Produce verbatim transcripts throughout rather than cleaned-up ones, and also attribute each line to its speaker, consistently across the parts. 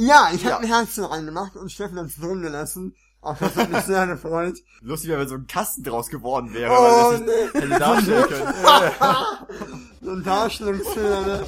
Speaker 1: Ja, ich
Speaker 2: Ja.
Speaker 1: habe ein Herzchen reingemacht und Steffen hat's drin gelassen. Auch das hat mich sehr gefreut.
Speaker 2: Lustig, wenn so ein Kasten draus geworden wäre,
Speaker 1: Oh,
Speaker 2: weil wir das
Speaker 1: nee.
Speaker 2: nicht hätte darstellen können.
Speaker 1: So ein Darstellungsfehler, ne?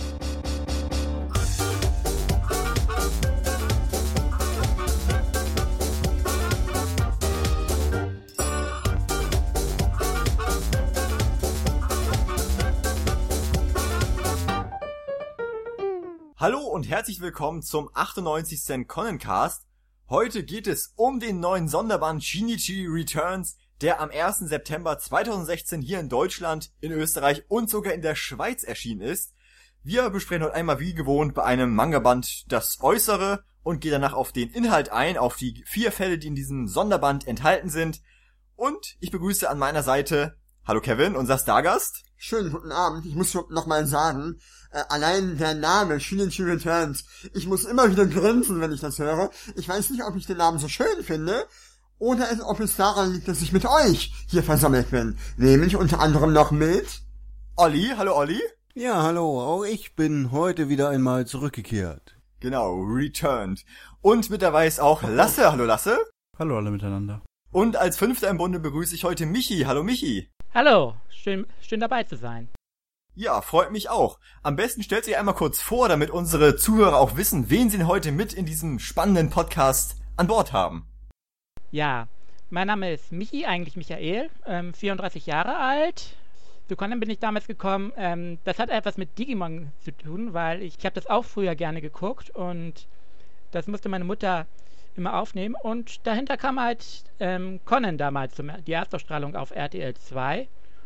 Speaker 2: Hallo und herzlich willkommen zum achtundneunzigsten Connencast. Heute geht es um den neuen Sonderband Shinichi Returns, der am ersten September zweitausendsechzehn hier in Deutschland, in Österreich und sogar in der Schweiz erschienen ist. Wir besprechen heute einmal wie gewohnt bei einem Manga-Band das Äußere und gehen danach auf den Inhalt ein, auf die vier Fälle, die in diesem Sonderband enthalten sind. Und ich begrüße an meiner Seite, hallo Kevin, unser Stargast.
Speaker 1: Schönen guten Abend. Ich muss noch mal sagen, äh, allein der Name Shinichi Returns, ich muss immer wieder grinsen, wenn ich das höre. Ich weiß nicht, ob ich den Namen so schön finde oder es, ob es daran liegt, dass ich mit euch hier versammelt bin. Nämlich unter anderem noch mit...
Speaker 2: Olli, hallo Olli.
Speaker 3: Ja, hallo, auch ich bin heute wieder einmal zurückgekehrt.
Speaker 2: Genau, returned. Und mit dabei ist auch Lasse, hallo Lasse.
Speaker 4: Hallo alle miteinander.
Speaker 2: Und als Fünfter im Bunde begrüße ich heute Michi, hallo Michi.
Speaker 5: Hallo, schön, schön dabei zu sein.
Speaker 2: Ja, freut mich auch. Am besten stellt sich einmal kurz vor, damit unsere Zuhörer auch wissen, wen sie heute mit in diesem spannenden Podcast an Bord haben.
Speaker 5: Ja, mein Name ist Michi, eigentlich Michael, ähm, vierunddreißig Jahre alt. Zu Conan bin ich damals gekommen. Ähm, das hat etwas mit Digimon zu tun, weil ich, ich habe das auch früher gerne geguckt und das musste meine Mutter immer aufnehmen. Und dahinter kam halt ähm, Conan damals, zum, die Erstausstrahlung auf R T L zwei.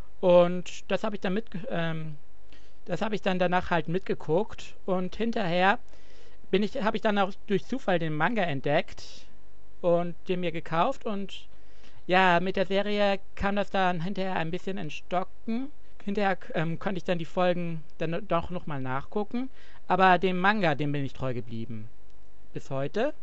Speaker 5: Und das habe ich dann mit, ähm, das habe ich dann danach halt mitgeguckt. Und hinterher bin ich, habe ich dann auch durch Zufall den Manga entdeckt und den mir gekauft. Und ja, mit der Serie kam das dann hinterher ein bisschen ins Stocken. Hinterher ähm, konnte ich dann die Folgen dann doch nochmal nachgucken. Aber dem Manga, dem bin ich treu geblieben. Bis heute.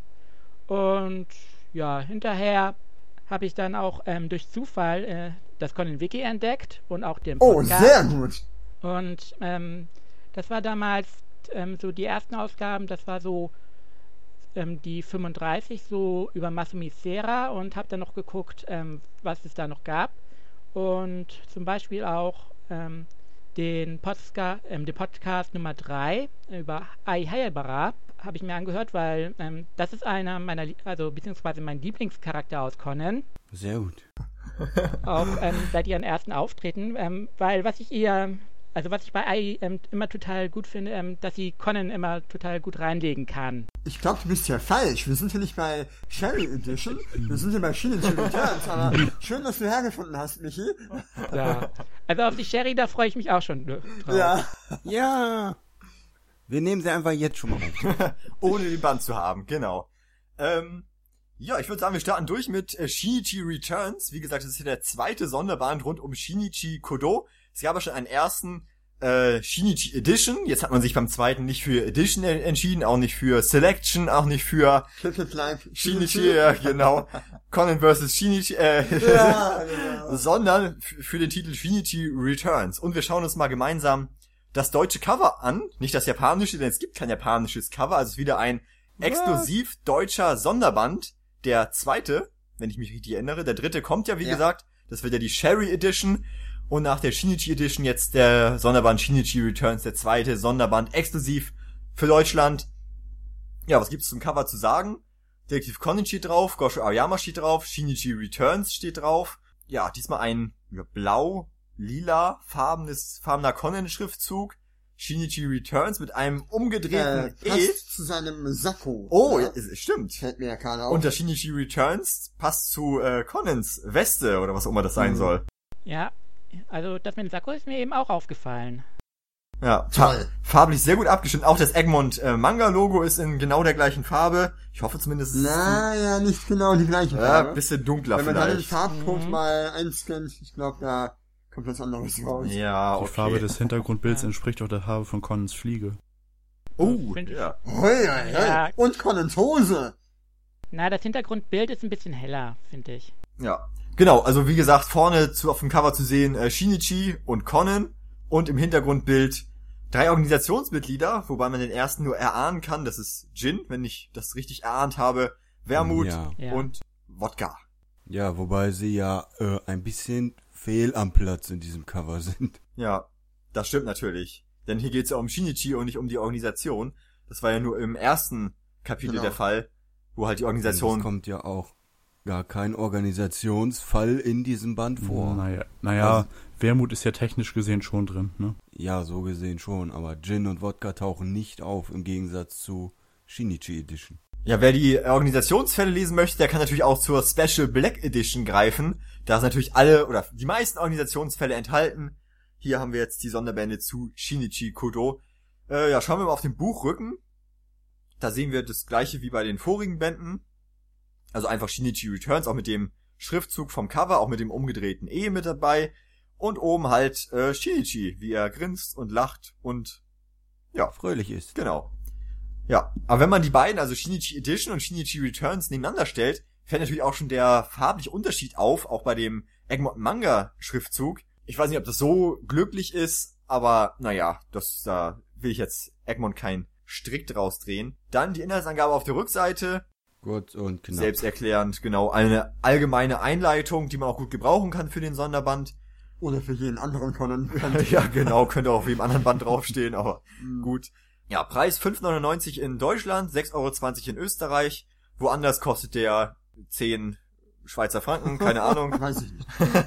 Speaker 5: Und ja, hinterher habe ich dann auch ähm, durch Zufall äh, das Conan Wiki entdeckt und auch den Podcast.
Speaker 1: Oh, sehr gut.
Speaker 5: Und ähm, das war damals ähm, so die ersten Ausgaben, das war so ähm, die fünfunddreißig, so über Masumi Sera, und habe dann noch geguckt, ähm, was es da noch gab. Und zum Beispiel auch ähm, den, Podska- ähm, den Podcast Nummer drei über Ai Hayabara habe ich mir angehört, weil ähm, das ist einer meiner, Lie- also beziehungsweise mein Lieblingscharakter aus Conan.
Speaker 3: Sehr gut.
Speaker 5: Auch ähm, seit ihren ersten Auftreten, ähm, weil was ich ihr, also was ich bei Ai ähm, immer total gut finde, ähm, dass sie Conan immer total gut reinlegen kann.
Speaker 1: Ich glaube, du bist ja falsch. Wir sind hier nicht bei Sherry Edition. Wir sind hier bei Shinichi Returns. Aber schön, dass du hergefunden hast, Michi.
Speaker 5: Ja. Also auf die Sherry, da freue ich mich auch schon drauf.
Speaker 1: Ja.
Speaker 3: Ja, wir nehmen sie einfach jetzt schon mal auf.
Speaker 2: Ohne den Band zu haben, genau. Ähm, ja, ich würde sagen, wir starten durch mit äh, Shinichi Returns. Wie gesagt, das ist hier der zweite Sonderband rund um Shinichi Kodo. Es gab ja schon einen ersten äh, Shinichi Edition. Jetzt hat man sich beim zweiten nicht für Edition en- entschieden, auch nicht für Selection, auch nicht für
Speaker 1: Cricket Live.
Speaker 2: Shinichi, ja, genau. Conan versus. Shinichi, äh,
Speaker 1: Ja, genau.
Speaker 2: sondern f- für den Titel Shinichi Returns. Und wir schauen uns mal gemeinsam das deutsche Cover an, nicht das japanische, denn es gibt kein japanisches Cover, also es ist wieder ein exklusiv deutscher Sonderband, der zweite, wenn ich mich richtig erinnere. Der dritte kommt ja, wie
Speaker 1: Ja.
Speaker 2: gesagt, das wird ja die Sherry Edition, und nach der Shinichi Edition jetzt der Sonderband Shinichi Returns, der zweite Sonderband exklusiv für Deutschland. Ja, was gibt's zum Cover zu sagen? Detektiv Conan steht drauf, Gosho Aoyama steht drauf, Shinichi Returns steht drauf. Ja, diesmal ein ja, blau, lila, farbenes, farbener Conan-Schriftzug. Shinichi Returns mit einem umgedrehten
Speaker 1: Äh,
Speaker 2: E.
Speaker 1: passt zu seinem Sakko.
Speaker 2: Oh,
Speaker 1: ja?
Speaker 2: ja, es- es stimmt.
Speaker 1: Fällt mir ja gerade auf.
Speaker 2: Und der Shinichi Returns passt zu äh, Conans Weste oder was auch immer das sein
Speaker 1: Mhm.
Speaker 2: soll.
Speaker 5: Ja, also das mit dem Sakko ist mir eben auch aufgefallen.
Speaker 2: Ja,
Speaker 1: Toll.
Speaker 2: fa- farblich sehr gut abgestimmt. Auch das Egmont äh, Manga Logo ist in genau der gleichen Farbe. Ich hoffe zumindest, es ist
Speaker 1: Na ja, nicht genau die gleiche
Speaker 2: ja,
Speaker 1: Farbe.
Speaker 2: ein bisschen dunkler
Speaker 1: Wenn man dann den
Speaker 2: vielleicht.
Speaker 1: Farbcode
Speaker 5: Mhm.
Speaker 1: mal einscannt, ich glaube, da kommt was anderes raus.
Speaker 2: Ja,
Speaker 4: Die
Speaker 2: okay.
Speaker 4: Farbe des Hintergrundbilds entspricht auch der Farbe von Conans Fliege.
Speaker 2: Oh,
Speaker 5: Find ich-
Speaker 2: ja.
Speaker 1: Hoi, hoi, hoi.
Speaker 5: Ja.
Speaker 1: Und Conans Hose.
Speaker 5: Na, das Hintergrundbild ist ein bisschen heller, finde ich.
Speaker 2: Ja. Genau, also wie gesagt, vorne zu, auf dem Cover zu sehen äh, Shinichi und Conan und im Hintergrundbild drei Organisationsmitglieder, wobei man den ersten nur erahnen kann. Das ist Gin, wenn ich das richtig erahnt habe, Wermut
Speaker 3: Ja.
Speaker 5: Ja.
Speaker 2: und Wodka.
Speaker 3: Ja, wobei sie ja äh, ein bisschen fehl am Platz in diesem Cover sind.
Speaker 2: Ja, das stimmt natürlich. Denn hier geht's ja um Shinichi und nicht um die Organisation. Das war ja nur im ersten Kapitel
Speaker 1: Genau.
Speaker 2: der Fall, wo halt die
Speaker 3: Es
Speaker 2: Organisation...
Speaker 3: kommt ja auch gar kein Organisationsfall in diesem Band vor.
Speaker 4: Naja, naja
Speaker 3: Also-
Speaker 4: Wermut ist ja technisch gesehen schon drin, ne?
Speaker 3: Ja, so gesehen schon, aber Gin und Wodka tauchen nicht auf im Gegensatz zu Shinichi Edition.
Speaker 2: Ja, wer die Organisationsfälle lesen möchte, der kann natürlich auch zur Special Black Edition greifen. Da sind natürlich alle oder die meisten Organisationsfälle enthalten. Hier haben wir jetzt die Sonderbände zu Shinichi Kodo. Äh, ja, schauen wir mal auf den Buchrücken. Da sehen wir das gleiche wie bei den vorigen Bänden. Also einfach Shinichi Returns, auch mit dem Schriftzug vom Cover, auch mit dem umgedrehten E mit dabei. Und oben halt äh, Shinichi, wie er grinst und lacht und ja,
Speaker 3: Fröhlich ist.
Speaker 2: genau. Ja, aber wenn man die beiden, also Shinichi Edition und Shinichi Returns nebeneinander stellt, fällt natürlich auch schon der farbliche Unterschied auf, auch bei dem Egmont Manga Schriftzug. Ich weiß nicht, ob das so glücklich ist, aber naja, das, da will ich jetzt Egmont keinen Strick draus drehen. Dann die Inhaltsangabe auf der Rückseite,
Speaker 3: Kurz und knapp.
Speaker 2: selbsterklärend, genau, eine allgemeine Einleitung, die man auch gut gebrauchen kann für den Sonderband.
Speaker 1: Oder für jeden anderen Conan.
Speaker 2: Ja, genau, könnte auch wie im anderen Band draufstehen, aber gut. Ja, Preis fünf neunundneunzig in Deutschland, sechs Euro zwanzig in Österreich. Woanders kostet der zehn Schweizer Franken, keine Ahnung.
Speaker 1: Weiß ich nicht.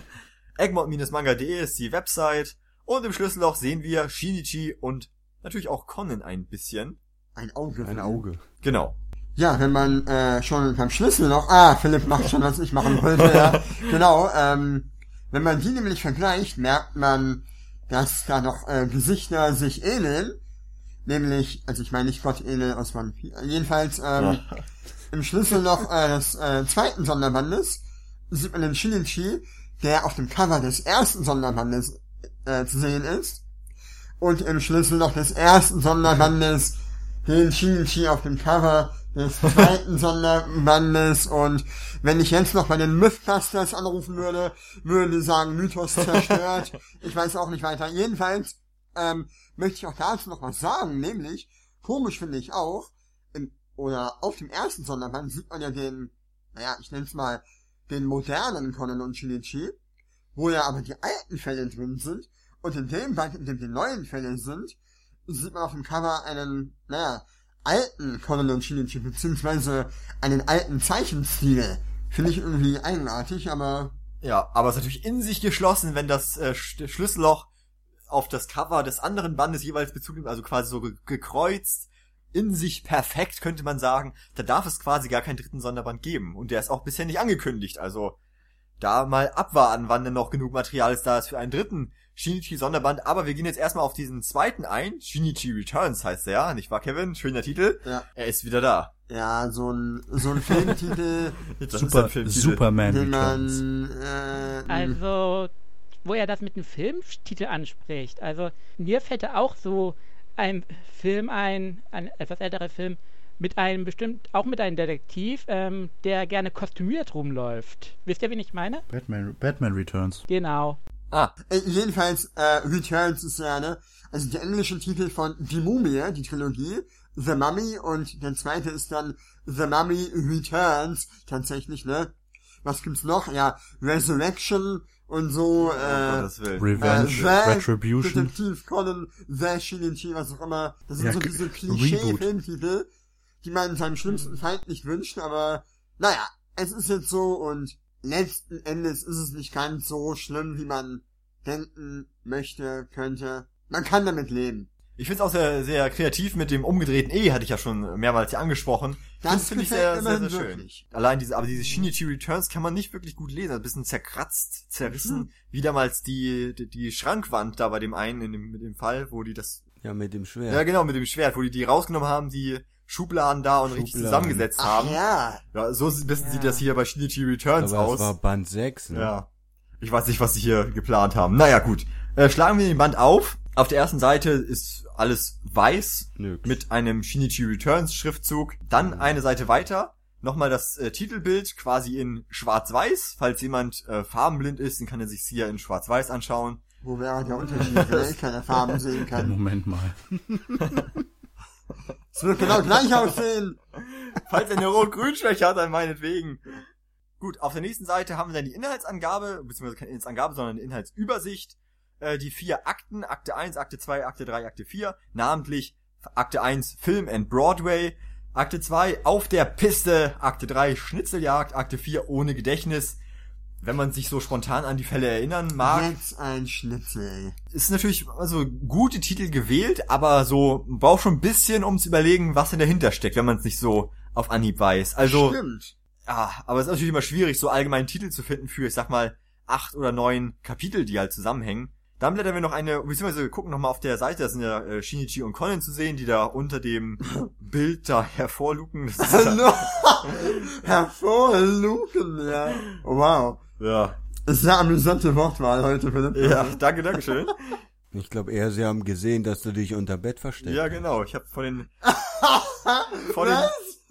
Speaker 2: egmont Manga punkt de ist die Website. Und im Schlüsselloch sehen wir Shinichi und natürlich auch Conan ein bisschen.
Speaker 1: Ein Auge.
Speaker 3: Ein Auge.
Speaker 2: Genau.
Speaker 1: Ja, wenn man äh, schon beim Schlüssel noch... Ah, Philipp macht schon, was ich machen wollte. Ja. Genau, ähm... wenn man die nämlich vergleicht, merkt man, dass da noch äh, Gesichter sich ähneln. Nämlich, also ich meine nicht Gott ähneln aus One Piece. Jedenfalls ähm, im Schlüsselloch äh, des äh, zweiten Sonderbandes sieht man den Shinichi, der auf dem Cover des ersten Sonderbandes äh, zu sehen ist. Und im Schlüsselloch des ersten Sonderbandes den Shinichi auf dem Cover des zweiten Sonderbandes. Und wenn ich jetzt noch bei den Mythbusters anrufen würde, würden die sagen, Mythos zerstört. Ich weiß auch nicht weiter. Jedenfalls ähm, möchte ich auch dazu noch was sagen, nämlich, komisch finde ich auch, im, oder auf dem ersten Sonderband sieht man ja den, naja, ich nenne es mal, den modernen Conan und Shinichi, wo ja aber die alten Fälle drin sind. Und in dem Band, in dem die neuen Fälle sind, sieht man auf dem Cover einen, naja, alten Conan und Shinichi, beziehungsweise einen alten Zeichenstil. Finde ich irgendwie eigenartig, aber...
Speaker 2: Ja, aber es ist natürlich in sich geschlossen, wenn das äh, Sch- Schlüsselloch auf das Cover des anderen Bandes jeweils Bezug nimmt, also quasi so ge- gekreuzt, in sich perfekt, könnte man sagen. Da darf es quasi gar keinen dritten Sonderband geben. Und der ist auch bisher nicht angekündigt, also da mal abwarten, wann denn noch genug Material ist da ist für einen dritten Shinichi-Sonderband. Aber wir gehen jetzt erstmal auf diesen zweiten ein. Shinichi Returns heißt der ja, nicht wahr, Kevin? Schöner Titel.
Speaker 1: Ja.
Speaker 2: Er ist wieder da.
Speaker 1: Ja, so ein, so ein Filmtitel,
Speaker 2: Das ist
Speaker 4: Super,
Speaker 2: ein Filmtitel.
Speaker 4: Superman
Speaker 1: den
Speaker 4: Returns.
Speaker 1: man, äh,
Speaker 5: Also, wo er das mit dem Filmtitel anspricht. Also, mir fällt da auch so ein Film ein, ein etwas älterer Film, mit einem bestimmt, auch mit einem Detektiv, ähm, der gerne kostümiert rumläuft. Wisst ihr, wen ich meine?
Speaker 4: Batman, Batman Returns.
Speaker 5: Genau.
Speaker 2: Ah,
Speaker 1: Äh, jedenfalls, äh, Returns ist ja, ne, also der englische Titel von Die Mumie, die Trilogie, The Mummy, und der zweite ist dann The Mummy Returns, tatsächlich, ne. Was gibt's noch? Ja, Resurrection und so,
Speaker 2: um
Speaker 1: äh,
Speaker 2: Gottes Willen.
Speaker 4: Revenge,
Speaker 1: The
Speaker 4: Retribution.
Speaker 1: Detektiv Conan, The Shinichi, was auch immer. Das sind
Speaker 4: Ja,
Speaker 1: so
Speaker 4: K-
Speaker 1: diese
Speaker 4: Reboot.
Speaker 1: Klischee-Filmtitel, die man seinem schlimmsten Feind nicht wünscht, aber, naja, es ist jetzt so, und letzten Endes ist es nicht ganz so schlimm, wie man denken möchte, könnte. Man kann damit leben.
Speaker 2: Ich finde es auch sehr, sehr kreativ mit dem umgedrehten E, hatte ich ja schon mehrmals hier angesprochen.
Speaker 1: Das
Speaker 2: finde ich
Speaker 1: gefällt
Speaker 2: sehr, sehr, sehr
Speaker 1: immerhin
Speaker 2: schön.
Speaker 1: wirklich.
Speaker 2: Allein diese, aber diese Shinichi Returns kann man nicht wirklich gut lesen. Ein bisschen zerkratzt, zerrissen,
Speaker 1: Mhm.
Speaker 2: wie damals die, die, die Schrankwand da bei dem einen in dem, mit dem Fall, wo die das,
Speaker 3: Ja, mit dem Schwert.
Speaker 2: ja genau, mit dem Schwert, wo die die rausgenommen haben, die Schubladen da und richtig
Speaker 3: Schubladen.
Speaker 2: zusammengesetzt
Speaker 1: Ach
Speaker 2: haben.
Speaker 1: ja.
Speaker 2: Ja, so ein bisschen
Speaker 5: Ja.
Speaker 2: sieht das hier bei Shinichi Returns
Speaker 3: Aber
Speaker 2: aus.
Speaker 3: es war Band sechs, ne?
Speaker 2: Ja. Ich weiß nicht, was sie hier geplant haben. Naja, gut. Äh, schlagen wir den Band auf. Auf der ersten Seite ist alles weiß
Speaker 3: Nix.
Speaker 2: mit einem Shinichi Returns Schriftzug. Dann eine Seite weiter. Nochmal das äh, Titelbild quasi in schwarz-weiß. Falls jemand äh, farbenblind ist, dann kann er sich hier in schwarz-weiß anschauen.
Speaker 1: Wo wäre der Unterschied, wenn ich keine Farben sehen kann?
Speaker 4: Moment mal.
Speaker 1: Es wird genau gleich aussehen.
Speaker 2: Falls er eine Rot-Grün-Schwäche hat, dann meinetwegen. Gut, auf der nächsten Seite haben wir dann die Inhaltsangabe, beziehungsweise keine Inhaltsangabe, sondern eine Inhaltsübersicht. Äh, die vier Akten, Akte eins, Akte zwei, Akte drei, Akte vier, namentlich Akte eins, Film and Broadway, Akte zwei, Auf der Piste, Akte drei, Schnitzeljagd, Akte vier, Ohne Gedächtnis. Wenn man sich so spontan an die Fälle erinnern mag.
Speaker 1: Jetzt ein Schnitzel.
Speaker 2: Ist natürlich also gute Titel gewählt, aber so man braucht schon ein bisschen, um zu überlegen, was denn dahinter steckt, wenn man es nicht so auf Anhieb weiß. Also
Speaker 1: Stimmt.
Speaker 2: ja, aber es ist natürlich immer schwierig, so allgemeinen Titel zu finden für, ich sag mal, acht oder neun Kapitel, die halt zusammenhängen. Dann blättern wir noch eine, beziehungsweise gucken noch mal auf der Seite, da sind ja äh, Shinichi und Conan zu sehen, die da unter dem Bild da hervorluken. Das ist
Speaker 1: Hallo. Hervorluken, ja. Wow.
Speaker 2: ja,
Speaker 1: Sehr amüsante Wortwahl heute, Philipp.
Speaker 2: ja, danke, danke schön.
Speaker 3: Ich glaube eher, sie haben gesehen, dass du dich unter Bett versteckst.
Speaker 2: Ja, genau, ich habe vor den, vor den,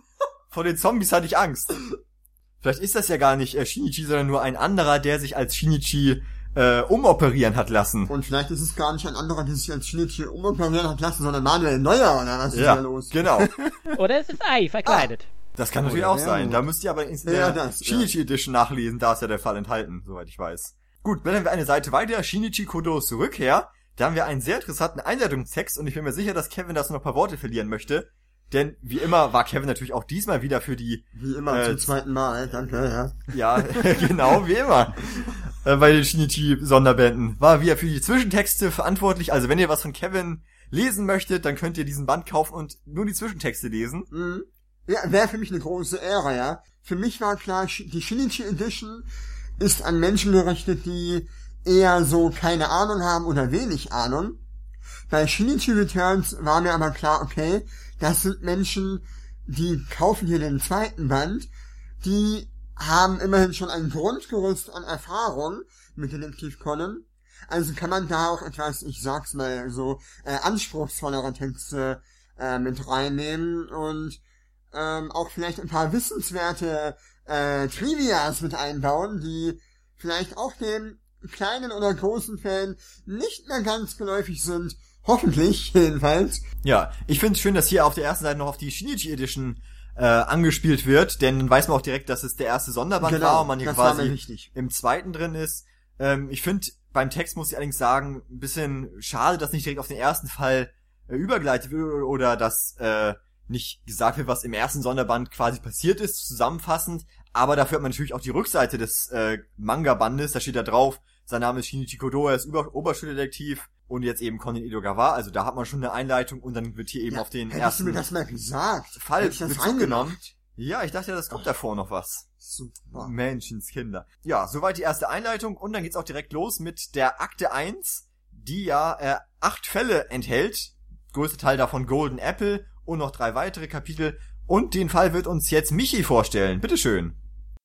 Speaker 2: vor den Zombies hatte ich Angst. Vielleicht ist das ja gar nicht äh, Shinichi, sondern nur ein anderer, der sich als Shinichi äh, umoperieren hat lassen.
Speaker 1: Und vielleicht ist es gar nicht ein anderer, der sich als Schnitzel umoperieren hat lassen, sondern Manuel Neuer, oder was ist
Speaker 2: Ja,
Speaker 1: da los?
Speaker 2: genau.
Speaker 5: Oder es ist Ei, verkleidet.
Speaker 2: Das kann natürlich
Speaker 3: Oder
Speaker 2: auch sein.
Speaker 3: Wermut.
Speaker 2: Da müsst ihr aber in der
Speaker 1: Ja, das, ja.
Speaker 2: Shinichi Edition nachlesen, da ist ja der Fall enthalten, soweit ich weiß. Gut, blättern wir eine Seite weiter. Shinichi Kodos Rückkehr. Da haben wir einen sehr interessanten Einleitungstext und ich bin mir sicher, dass Kevin dazu noch ein paar Worte verlieren möchte. Denn wie immer war Kevin natürlich auch diesmal wieder für die,
Speaker 1: Wie immer
Speaker 2: Äh,
Speaker 1: zum zweiten Mal, danke, ja.
Speaker 2: ja, genau, wie immer, äh, bei den Shinichi-Sonderbänden, war wieder für die Zwischentexte verantwortlich. Also wenn ihr was von Kevin lesen möchtet, dann könnt ihr diesen Band kaufen und nur die Zwischentexte lesen.
Speaker 1: Mhm. Ja, wäre für mich eine große Ehre, ja. Für mich war klar, die Shinichi Edition ist an Menschen gerichtet, die eher so keine Ahnung haben oder wenig Ahnung. Bei Shinichi Returns war mir aber klar, okay, das sind Menschen, die kaufen hier den zweiten Band, die haben immerhin schon ein Grundgerüst an Erfahrung mit Detektiv Conan. Also kann man da auch etwas, ich sag's mal so, äh, anspruchsvollere Texte äh, mit reinnehmen und ähm, auch vielleicht ein paar wissenswerte äh, Trivias mit einbauen, die vielleicht auch den kleinen oder großen Fan nicht mehr ganz geläufig sind. Hoffentlich, jedenfalls.
Speaker 2: Ja, ich finde es schön, dass hier auf der ersten Seite noch auf die Shinichi Edition äh, angespielt wird, denn dann weiß man auch direkt, dass es der erste Sonderband
Speaker 1: Genau,
Speaker 2: war und man hier
Speaker 1: das war
Speaker 2: quasi
Speaker 1: mir wichtig.
Speaker 2: im zweiten drin ist. Ähm, ich finde, beim Text muss ich allerdings sagen, ein bisschen schade, dass nicht direkt auf den ersten Fall äh, übergeleitet wird oder dass äh, nicht gesagt wird, was im ersten Sonderband quasi passiert ist, zusammenfassend, aber dafür hat man natürlich auch die Rückseite des äh, Manga-Bandes, da steht da drauf, sein Name ist Shinichi Kodo, er ist Über- Oberschuldetektiv und jetzt eben Conan Edogawa, also da hat man schon eine Einleitung und dann wird hier eben
Speaker 1: Ja,
Speaker 2: auf den
Speaker 1: hättest
Speaker 2: ersten
Speaker 1: du mir das mal gesagt?
Speaker 2: Fall
Speaker 1: Hätte ich das
Speaker 2: Bezug
Speaker 1: reingemacht?
Speaker 2: genommen. Ja, ich dachte ja, das kommt davor noch was.
Speaker 1: Super.
Speaker 2: Menschenskinder. Ja, soweit die erste Einleitung und dann geht's auch direkt los mit der Akte eins, die ja äh, acht Fälle enthält, größter Teil davon Golden Apple und noch drei weitere Kapitel und den Fall wird uns jetzt Michi vorstellen. Bitteschön.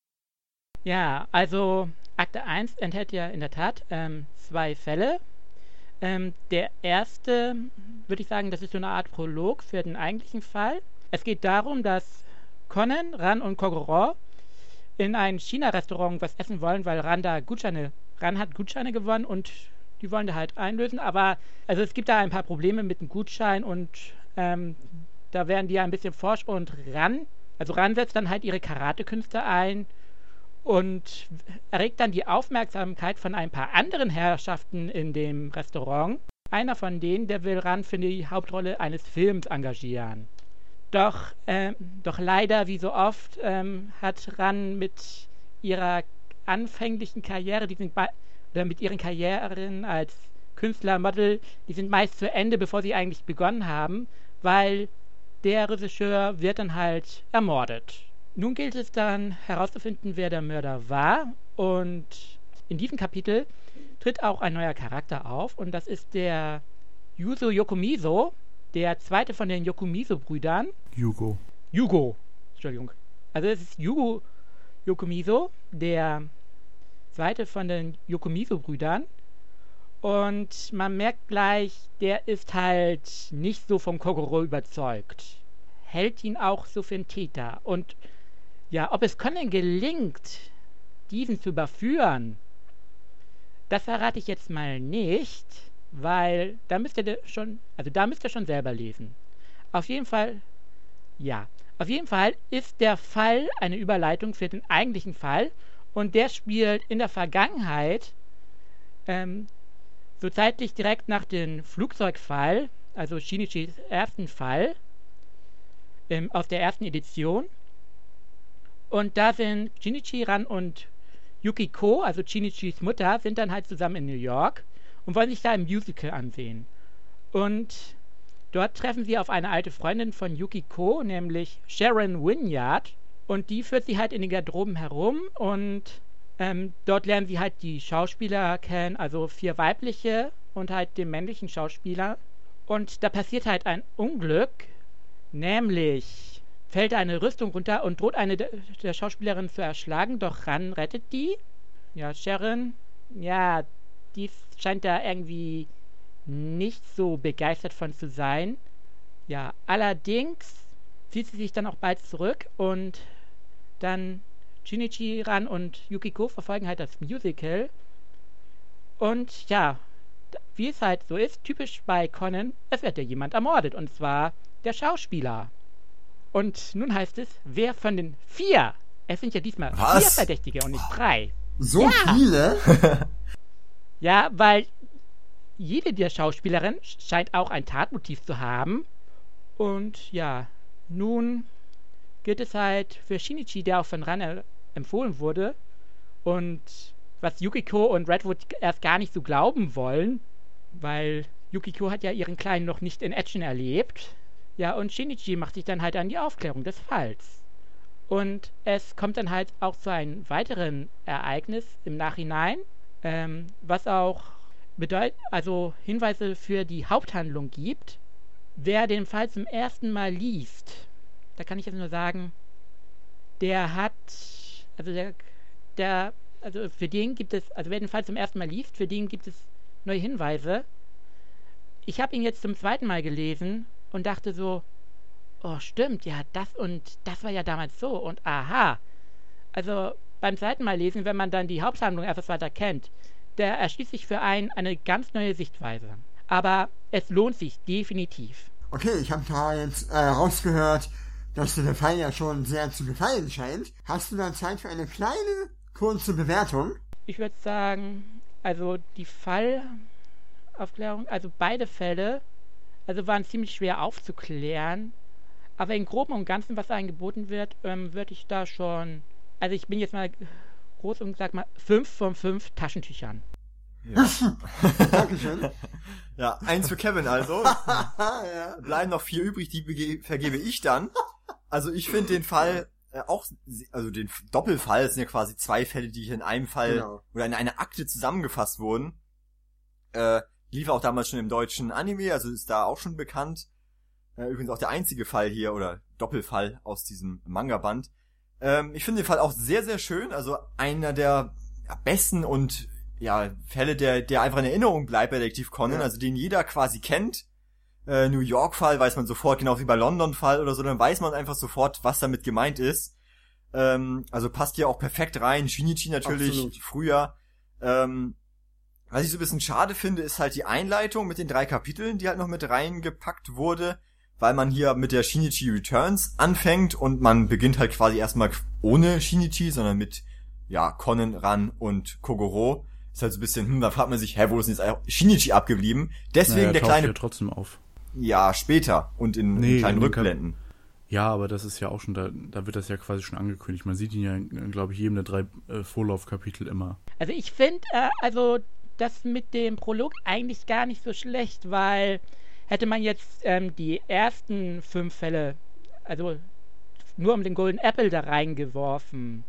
Speaker 5: Ja, also Akte eins enthält ja in der Tat ähm, zwei Fälle. Ähm, der erste, würde ich sagen, das ist so eine Art Prolog für den eigentlichen Fall. Es geht darum, dass Conan, Ran und Kogoro in ein China-Restaurant was essen wollen, weil Ran da Gutscheine, Ran hat Gutscheine gewonnen und die wollen da halt einlösen. Aber also es gibt da ein paar Probleme mit dem Gutschein und ähm, da werden die ja ein bisschen forsch und Ran, also Ran setzt dann halt ihre Karatekünste ein und erregt dann die Aufmerksamkeit von ein paar anderen Herrschaften in dem Restaurant. Einer von denen, der will Ran für die Hauptrolle eines Films engagieren. Doch, ähm, doch leider, wie so oft, ähm, hat Ran mit ihrer anfänglichen Karriere, die sind bei, oder mit ihren Karrieren als Künstler, Model, die sind meist zu Ende, bevor sie eigentlich begonnen haben, weil der Regisseur wird dann halt ermordet. Nun gilt es dann herauszufinden, wer der Mörder war und in diesem Kapitel tritt auch ein neuer Charakter auf und das ist der Yuzo Yokomizo, der zweite von den Yokomizo-Brüdern.
Speaker 4: Yugo.
Speaker 5: Yugo, Entschuldigung. Also es ist Yugo Yokomizo, der zweite von den Yokomizo-Brüdern. Und man merkt gleich, der ist halt nicht so vom Kogoro überzeugt. Hält ihn auch so für einen Täter. Und ja, ob es Conan gelingt, diesen zu überführen, Das verrate ich jetzt mal nicht, weil da müsst ihr schon, also da müsst ihr schon selber lesen. Auf jeden Fall, ja. Auf jeden Fall ist der Fall eine Überleitung für den eigentlichen Fall und der spielt in der Vergangenheit, ähm, so zeitlich direkt nach dem Flugzeugfall, also Shinichis ersten Fall, ähm, aus der ersten Edition. Und da sind Shinichi, Ran und Yukiko, also Shinichis Mutter, sind dann halt zusammen in New York und wollen sich da ein Musical ansehen. Und dort treffen sie auf eine alte Freundin von Yukiko, nämlich Sharon Wynyard. Und die führt sie halt in den Garderoben herum und ähm, dort lernen sie halt die Schauspieler kennen, also vier weibliche und halt den männlichen Schauspieler. Und da passiert halt ein Unglück, nämlich fällt eine Rüstung runter und droht eine de- der Schauspielerinnen zu erschlagen, doch Ran rettet die. Ja, Sharon, ja, die scheint da irgendwie nicht so begeistert von zu sein. Ja, allerdings zieht sie sich dann auch bald zurück und dann Shinichi, Ran und Yukiko verfolgen halt das Musical. Und ja, wie es halt so ist, typisch bei Conan, es wird ja jemand ermordet, und zwar der Schauspieler. Und nun heißt es, wer von den vier, es sind ja diesmal
Speaker 2: Was?
Speaker 5: vier Verdächtige und nicht drei.
Speaker 1: So
Speaker 5: Ja.
Speaker 1: viele?
Speaker 5: Ja, weil jede der Schauspielerinnen scheint auch ein Tatmotiv zu haben. Und ja, nun gilt es halt für Shinichi, der auch von Ran er- empfohlen wurde, und was Yukiko und Redwood erst gar nicht so glauben wollen, weil Yukiko hat ja ihren Kleinen noch nicht in Action erlebt. Ja, und Shinichi macht sich dann halt an die Aufklärung des Falls. Und es kommt dann halt auch zu einem weiteren Ereignis im Nachhinein, ähm, was auch bedeut- also Hinweise für die Haupthandlung gibt. Wer den Fall zum ersten Mal liest, da kann ich jetzt nur sagen, der hat, also der, der, also für den gibt es, also wer den Fall zum ersten Mal liest, für den gibt es neue Hinweise. Ich habe ihn jetzt zum zweiten Mal gelesen und dachte so, oh stimmt, ja, das und das war ja damals so und aha. Also beim zweiten Mal lesen, wenn man dann die Haupthandlung etwas weiter kennt, der erschließt sich für einen eine ganz neue Sichtweise. Aber es lohnt sich definitiv.
Speaker 1: Okay, ich habe da jetzt äh, rausgehört, dass dir der Fall ja schon sehr zu gefallen scheint. Hast du da Zeit für eine kleine, kurze Bewertung?
Speaker 5: Ich würde sagen, also die Fallaufklärung, also beide Fälle, also waren ziemlich schwer aufzuklären. Aber im Groben und Ganzen, was angeboten wird, ähm, würde ich da schon, also ich bin jetzt mal groß und sag mal, fünf von fünf Taschentüchern.
Speaker 2: Ja.
Speaker 1: Dankeschön.
Speaker 2: Ja, eins für Kevin also.
Speaker 1: ja.
Speaker 2: Bleiben noch vier übrig, die bege- vergebe ich dann. Also ich finde den Fall äh, auch, also den F- Doppelfall, das sind ja quasi zwei Fälle, die hier in einem Fall
Speaker 1: Genau.
Speaker 2: oder in einer Akte zusammengefasst wurden. Äh, lief auch damals schon im deutschen Anime, also ist da auch schon bekannt. Äh, übrigens auch der einzige Fall hier oder Doppelfall aus diesem Manga-Band. Ähm, ich finde den Fall auch sehr, sehr schön. Also einer der ja, besten und ja Fälle, der der einfach in Erinnerung bleibt bei Detektiv Conan,
Speaker 1: Ja.
Speaker 2: also den jeder quasi kennt. Äh, New York-Fall weiß man sofort, genau wie bei London-Fall oder so, dann weiß man einfach sofort, was damit gemeint ist. Ähm, also passt hier auch perfekt rein. Shinichi natürlich
Speaker 1: Absolut.
Speaker 2: früher. Ähm, was ich so ein bisschen schade finde, ist halt die Einleitung mit den drei Kapiteln, die halt noch mit reingepackt wurde, weil man hier mit der Shinichi Returns anfängt und man beginnt halt quasi erstmal ohne Shinichi, sondern mit, ja, Conan, Ran und Kogoro. Ist halt so ein bisschen, hm, da fragt man sich, hä, wo ist denn jetzt eigentlich Shinichi abgeblieben? Deswegen
Speaker 4: Naja,
Speaker 2: der
Speaker 4: taucht
Speaker 2: kleine,
Speaker 4: ja trotzdem auf.
Speaker 2: ja, später und in,
Speaker 4: Nee,
Speaker 2: in kleinen
Speaker 4: in den Kap-
Speaker 2: Rückblenden.
Speaker 4: Ja, aber das ist ja auch schon, da, da wird das ja quasi schon angekündigt. Man sieht ihn ja, glaube ich, jedem der drei äh, Vorlaufkapitel immer.
Speaker 5: Also ich finde, äh, also das mit dem Prolog eigentlich gar nicht so schlecht, weil hätte man jetzt ähm, die ersten fünf Fälle, also nur um den Golden Apple da reingeworfen,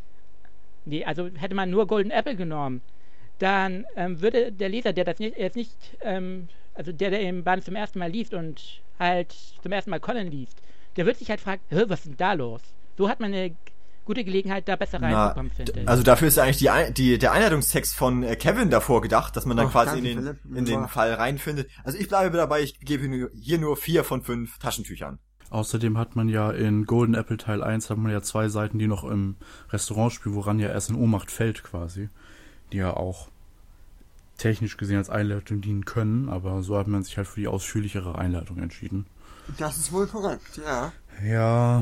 Speaker 5: nee, also hätte man nur Golden Apple genommen, dann ähm, würde der Leser, der das nicht, jetzt nicht, ähm, also der, der im Band zum ersten Mal liest und halt zum ersten Mal Conan liest, der wird sich halt fragen, hä, was ist denn da los? So hat man eine gute Gelegenheit, da besser
Speaker 2: Na,
Speaker 5: reinzukommen, finde ich.
Speaker 2: Also dafür ist ja eigentlich die, Ein- die, der Einleitungstext von äh, Kevin davor gedacht, dass man dann
Speaker 1: Oh,
Speaker 2: quasi
Speaker 1: danke,
Speaker 2: in den,
Speaker 1: Philipp.
Speaker 2: in den
Speaker 1: Ja.
Speaker 2: Fall reinfindet. Also ich bleibe dabei, ich gebe hier nur- hier nur vier von fünf Taschentüchern.
Speaker 4: Außerdem hat man ja in Golden Apple Teil eins hat man ja zwei Seiten, die noch im Restaurant spielen, woran ja erst in Ohnmacht fällt quasi. Die ja auch technisch gesehen als Einleitung dienen können, aber so hat man sich halt für die ausführlichere Einleitung entschieden.
Speaker 1: Das ist wohl korrekt, ja.
Speaker 4: Ja.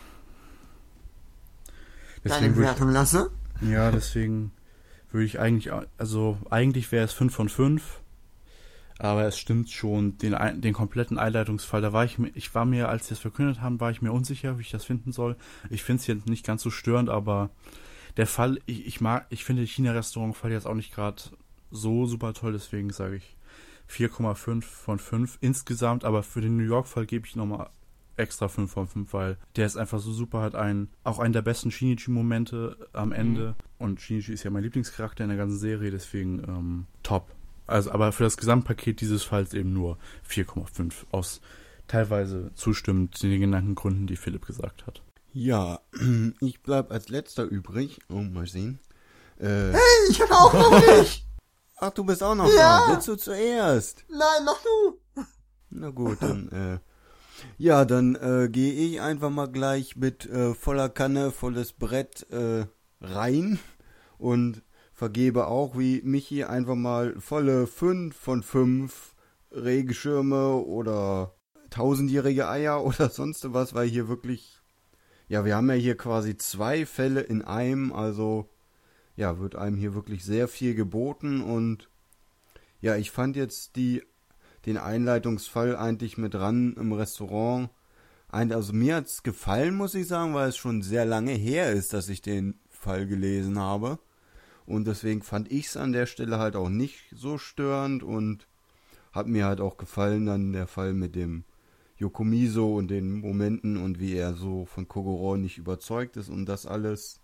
Speaker 1: Deine
Speaker 4: würd
Speaker 1: Bewertung lasse?
Speaker 4: ich, ja, deswegen würde ich eigentlich, also eigentlich wäre es fünf von fünf, aber es stimmt schon, den, den kompletten Einleitungsfall, da war ich mir, ich war mir, als sie es verkündet haben, war ich mir unsicher, wie ich das finden soll. Ich finde es jetzt nicht ganz so störend, aber der Fall, ich, ich mag, ich finde den China-Restaurant-Fall jetzt auch nicht gerade so super toll, deswegen sage ich vier Komma fünf von fünf insgesamt, aber für den New York-Fall gebe ich nochmal extra fünf von fünf, weil der ist einfach so super, hat einen, auch einen der besten Shinichi-Momente am Ende. Mhm. Und Shinichi ist ja mein Lieblingscharakter in der ganzen Serie, deswegen ähm, top. Also, aber für das Gesamtpaket dieses Falls eben nur vier Komma fünf aus teilweise zustimmend den genannten Gründen, die Philipp gesagt hat.
Speaker 3: Ja, ich bleib als letzter übrig. Oh, mal sehen. Äh,
Speaker 1: hey, ich hab auch noch nicht!
Speaker 3: Ach, du bist auch noch
Speaker 1: ja.
Speaker 3: da. Willst du zuerst?
Speaker 1: Nein, noch du!
Speaker 3: Na gut, dann, äh, ja, dann äh, gehe ich einfach mal gleich mit äh, voller Kanne, volles Brett äh, rein und vergebe auch wie Michi einfach mal volle fünf von fünf Regenschirme oder tausendjährige Eier oder sonst was, weil hier wirklich, ja, wir haben ja hier quasi zwei Fälle in einem, also ja, wird einem hier wirklich sehr viel geboten und ja, ich fand jetzt die den Einleitungsfall eigentlich mit dran im Restaurant. Also mir hat's gefallen, muss ich sagen, weil es schon sehr lange her ist, dass ich den Fall gelesen habe. Und deswegen fand ich's an der Stelle halt auch nicht so störend und hat mir halt auch gefallen dann der Fall mit dem Yokomizo und den Momenten und wie er so von Kogoro nicht überzeugt ist und das alles.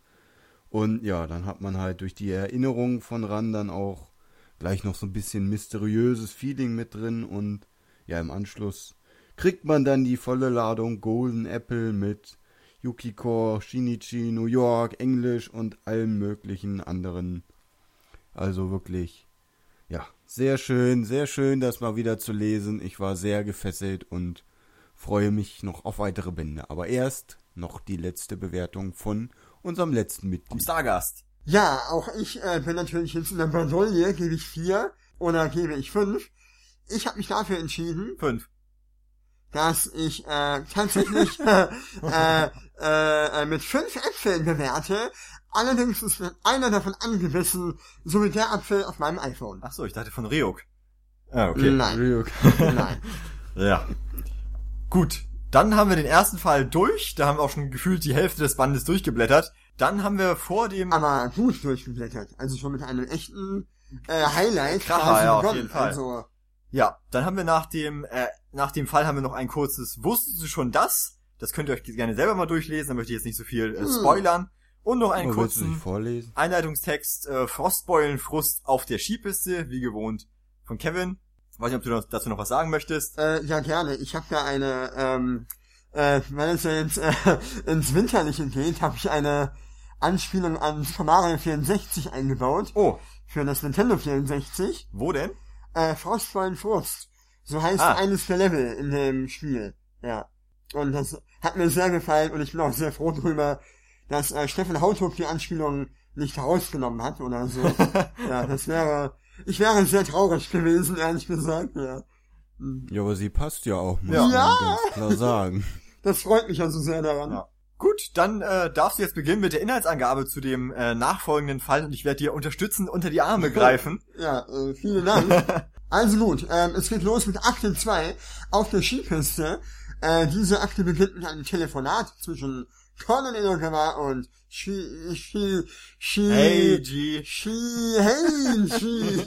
Speaker 3: Und ja, dann hat man halt durch die Erinnerung von Ran dann auch gleich noch so ein bisschen mysteriöses Feeling mit drin und ja, im Anschluss kriegt man dann die volle Ladung Golden Apple mit Yukiko, Shinichi, New York, Englisch und allen möglichen anderen. Also wirklich, ja, sehr schön, sehr schön, das mal wieder zu lesen. Ich war sehr gefesselt und freue mich noch auf weitere Bände. Aber erst noch die letzte Bewertung von unserem letzten Mitglied.
Speaker 2: Stargast.
Speaker 1: Ja, auch ich äh, bin natürlich jetzt in der Bredouille, gebe ich vier oder gebe ich fünf. Ich habe mich dafür entschieden,
Speaker 2: Fünf.
Speaker 1: dass ich äh, tatsächlich äh, äh, äh, mit fünf Äpfeln bewerte. Allerdings ist einer davon angebissen, so wie der Apfel auf meinem iPhone.
Speaker 2: Ach so, ich dachte von Ryuk. Ah, okay.
Speaker 1: Nein.
Speaker 3: Ryuk.
Speaker 1: Nein.
Speaker 2: Ja. Gut, dann haben wir den ersten Fall durch. Da haben wir auch schon gefühlt die Hälfte des Bandes durchgeblättert. Dann haben wir vor dem...
Speaker 1: Aber gut durchgeblättert. Also schon mit einem echten äh, Highlight.
Speaker 2: Kracher, ja, auf
Speaker 1: begonnen.
Speaker 2: jeden Fall.
Speaker 1: Also,
Speaker 2: Ja, dann haben wir nach dem äh, nach dem Fall haben wir noch ein kurzes Wusstest du schon das? Das könnt ihr euch gerne selber mal durchlesen, da möchte ich jetzt nicht so viel äh, spoilern. Und noch einen
Speaker 3: Oh, willst du
Speaker 2: kurzen
Speaker 3: nicht vorlesen?
Speaker 2: Einleitungstext, äh, Frostbeulenfrust auf der Skipiste, wie gewohnt, von Kevin. Weiß nicht, ob du noch, dazu noch was sagen möchtest.
Speaker 1: äh, ja, gerne. Ich habe ja eine, ähm, äh, wenn es ja jetzt äh, ins Winterliche geht, habe ich eine Anspielung an Super Mario vierundsechzig eingebaut.
Speaker 2: Oh,
Speaker 1: Für das Nintendo vierundsechzig.
Speaker 2: wo denn?
Speaker 1: Äh, Frostbeulen Frust. So heißt
Speaker 2: Ah.
Speaker 1: eines der Level in dem Spiel. Ja. Und das hat mir sehr gefallen und ich bin auch sehr froh drüber, dass äh, Stefan Hautrup die Anspielung nicht herausgenommen hat oder so. Ja, das wäre, ich wäre sehr traurig gewesen, ehrlich gesagt, ja.
Speaker 3: Ja, aber sie passt ja auch, muss
Speaker 2: Ja.
Speaker 3: man
Speaker 1: Ja.
Speaker 3: ganz klar sagen.
Speaker 1: Das freut mich also sehr daran.
Speaker 2: Ja. Gut, dann äh, darfst du jetzt beginnen mit der Inhaltsangabe zu dem äh, nachfolgenden Fall und ich werde dir unterstützend unter die Arme greifen.
Speaker 1: Ja, äh, vielen Dank. Also gut, ähm, es geht los mit Akte zwei auf der Skipiste. Äh, diese Akte beginnt mit einem Telefonat zwischen Conan Edogawa und Shi, Shi, Shi,
Speaker 2: Hey, G.
Speaker 1: Shi, hey, Shi.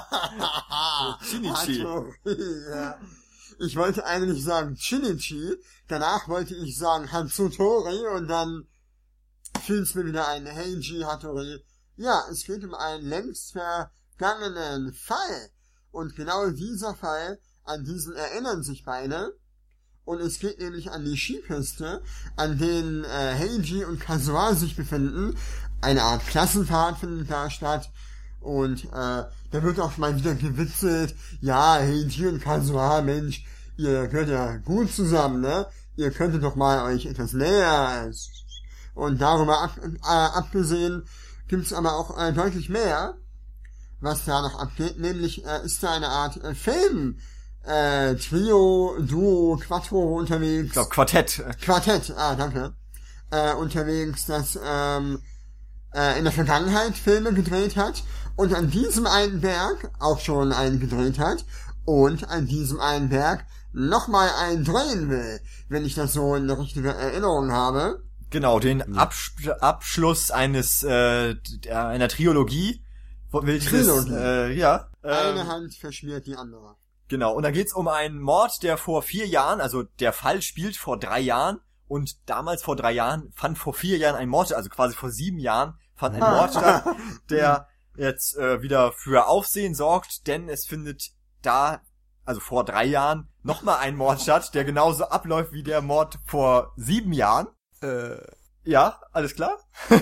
Speaker 2: Shinichi.
Speaker 1: Ja. Ich wollte eigentlich sagen Shinichi, danach wollte ich sagen Hatsutori und dann fiel es mir wieder ein Heiji Hattori. Ja, es geht um einen längst vergangenen Fall. Und genau dieser Fall, an diesen erinnern sich beide. Und es geht nämlich an die Skipiste, an denen äh, Heiji und Kazuha sich befinden. Eine Art Klassenfahrt findet da statt. Und äh, da wird auch mal wieder gewitzelt, ja, Heiji und Kazuha, Mensch, ihr gehört ja gut zusammen, ne? Ihr könntet doch mal euch etwas näher. Und darüber ab, äh, abgesehen gibt's aber auch äh, deutlich mehr. was da noch abgeht, nämlich äh, ist da eine Art äh, Film, äh, Trio, Duo, Quattro unterwegs.
Speaker 2: Ich glaube, Quartett.
Speaker 1: Quartett, ah, danke. Äh, unterwegs, das ähm, äh, in der Vergangenheit Filme gedreht hat und an diesem einen Berg auch schon einen gedreht hat und an diesem einen Berg nochmal einen drehen will, wenn ich das so in der richtigen Erinnerung habe.
Speaker 2: Genau, den Abs- Abschluss eines äh, einer Trilogie. Will ich
Speaker 1: Trilogie.
Speaker 2: Das, äh, ja.
Speaker 1: Eine
Speaker 2: Ähm,
Speaker 1: Hand verschmiert die andere.
Speaker 2: Genau, und da geht's um einen Mord, der vor vier Jahren, also der Fall spielt vor drei Jahren und damals vor drei Jahren fand vor vier Jahren ein Mord, also quasi vor sieben Jahren fand ein Mord statt, der jetzt äh, wieder für Aufsehen sorgt, denn es findet da, also vor drei Jahren, nochmal ein Mord statt, der genauso abläuft wie der Mord vor sieben Jahren.
Speaker 3: Äh,
Speaker 2: Ja, alles klar?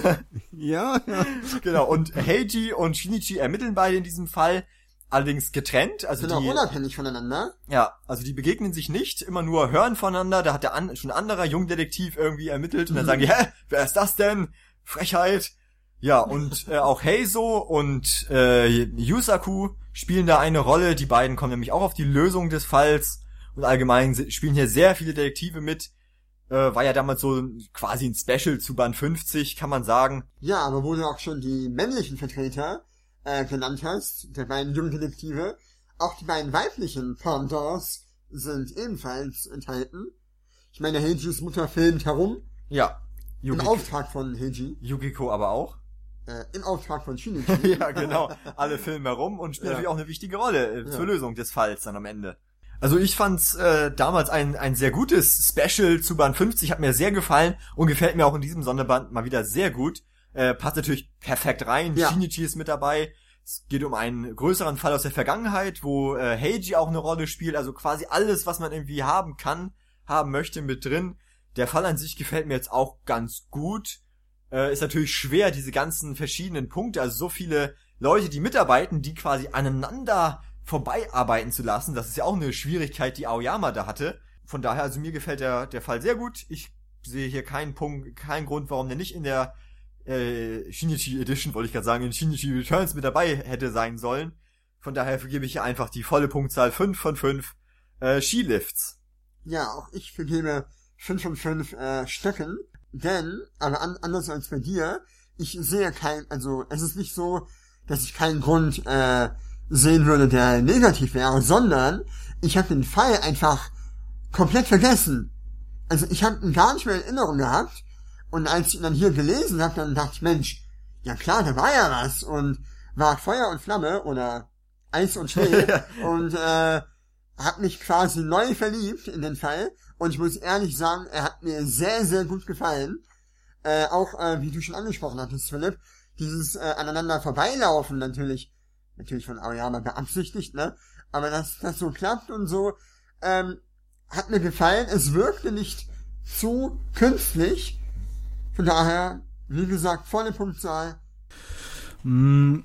Speaker 3: ja, ja.
Speaker 2: Genau, und Heiji und Shinichi ermitteln beide in diesem Fall, allerdings getrennt, also
Speaker 1: Sind auch
Speaker 2: die,
Speaker 1: unabhängig voneinander.
Speaker 2: ja, also die begegnen sich nicht, immer nur hören voneinander, da hat der an, schon ein anderer Jungdetektiv irgendwie ermittelt und dann sagen die, hä, wer ist das denn? Frechheit. Ja, und äh, auch Heizo und äh, Yusaku spielen da eine Rolle, die beiden kommen nämlich auch auf die Lösung des Falls und allgemein si- spielen hier sehr viele Detektive mit, äh, war ja damals so quasi ein Special zu Band fünfzig, kann man sagen.
Speaker 1: Ja, aber wo du auch schon die männlichen Vertreter äh, genannt hast, der beiden Jungdetektive, auch die beiden weiblichen Pendants sind ebenfalls enthalten. Ich meine, Heijis Mutter filmt herum,
Speaker 2: Ja,
Speaker 1: im
Speaker 2: Yukiko,
Speaker 1: Auftrag von Heiji,
Speaker 2: Yukiko aber auch.
Speaker 1: äh, im Auftrag von Shinichi.
Speaker 2: Ja, genau. Alle filmen herum und spielen
Speaker 1: Ja.
Speaker 2: natürlich auch eine wichtige Rolle äh, zur
Speaker 1: Ja.
Speaker 2: Lösung des Falls dann am Ende. Also ich fand's äh, damals ein ein sehr gutes Special zu Band fünfzig, hat mir sehr gefallen und gefällt mir auch in diesem Sonderband mal wieder sehr gut. Äh, passt natürlich perfekt rein.
Speaker 1: Ja.
Speaker 2: Shinichi ist mit dabei. Es geht um einen größeren Fall aus der Vergangenheit, wo äh, Heiji auch eine Rolle spielt. Also quasi alles, was man irgendwie haben kann, haben möchte, mit drin. Der Fall an sich gefällt mir jetzt auch ganz gut. Äh, ist natürlich schwer, diese ganzen verschiedenen Punkte, also so viele Leute, die mitarbeiten, die quasi aneinander vorbeiarbeiten zu lassen. Das ist ja auch eine Schwierigkeit, die Aoyama da hatte. Von daher, also mir gefällt der, der Fall sehr gut. Ich sehe hier keinen Punkt, keinen Grund, warum der nicht in der äh, Shinichi Edition, wollte ich gerade sagen, in Shinichi Returns mit dabei hätte sein sollen. Von daher vergebe ich hier einfach die volle Punktzahl fünf von fünf äh, Skilifts.
Speaker 1: Ja, auch ich vergebe fünf von fünf äh, Stöcken, denn, aber an, anders als bei dir, ich sehe kein, also es ist nicht so, dass ich keinen Grund äh, sehen würde, der negativ wäre, sondern ich habe den Fall einfach komplett vergessen. Also ich habe ihn gar nicht mehr in Erinnerung gehabt und als ich ihn dann hier gelesen habe, dann dachte ich, Mensch, ja klar, da war ja was und war Feuer und Flamme oder Eis und Schnee und äh, hab mich quasi neu verliebt in den Fall und ich muss ehrlich sagen, er hat mir sehr, sehr gut gefallen. Äh, auch, äh, wie du schon angesprochen hattest, Philipp, dieses äh, aneinander vorbeilaufen natürlich, natürlich von Aoyama beabsichtigt, ne? Aber dass das so klappt und so, ähm, hat mir gefallen. Es wirkte nicht zu künstlich. Von daher, wie gesagt, volle Punktzahl.
Speaker 4: Mm,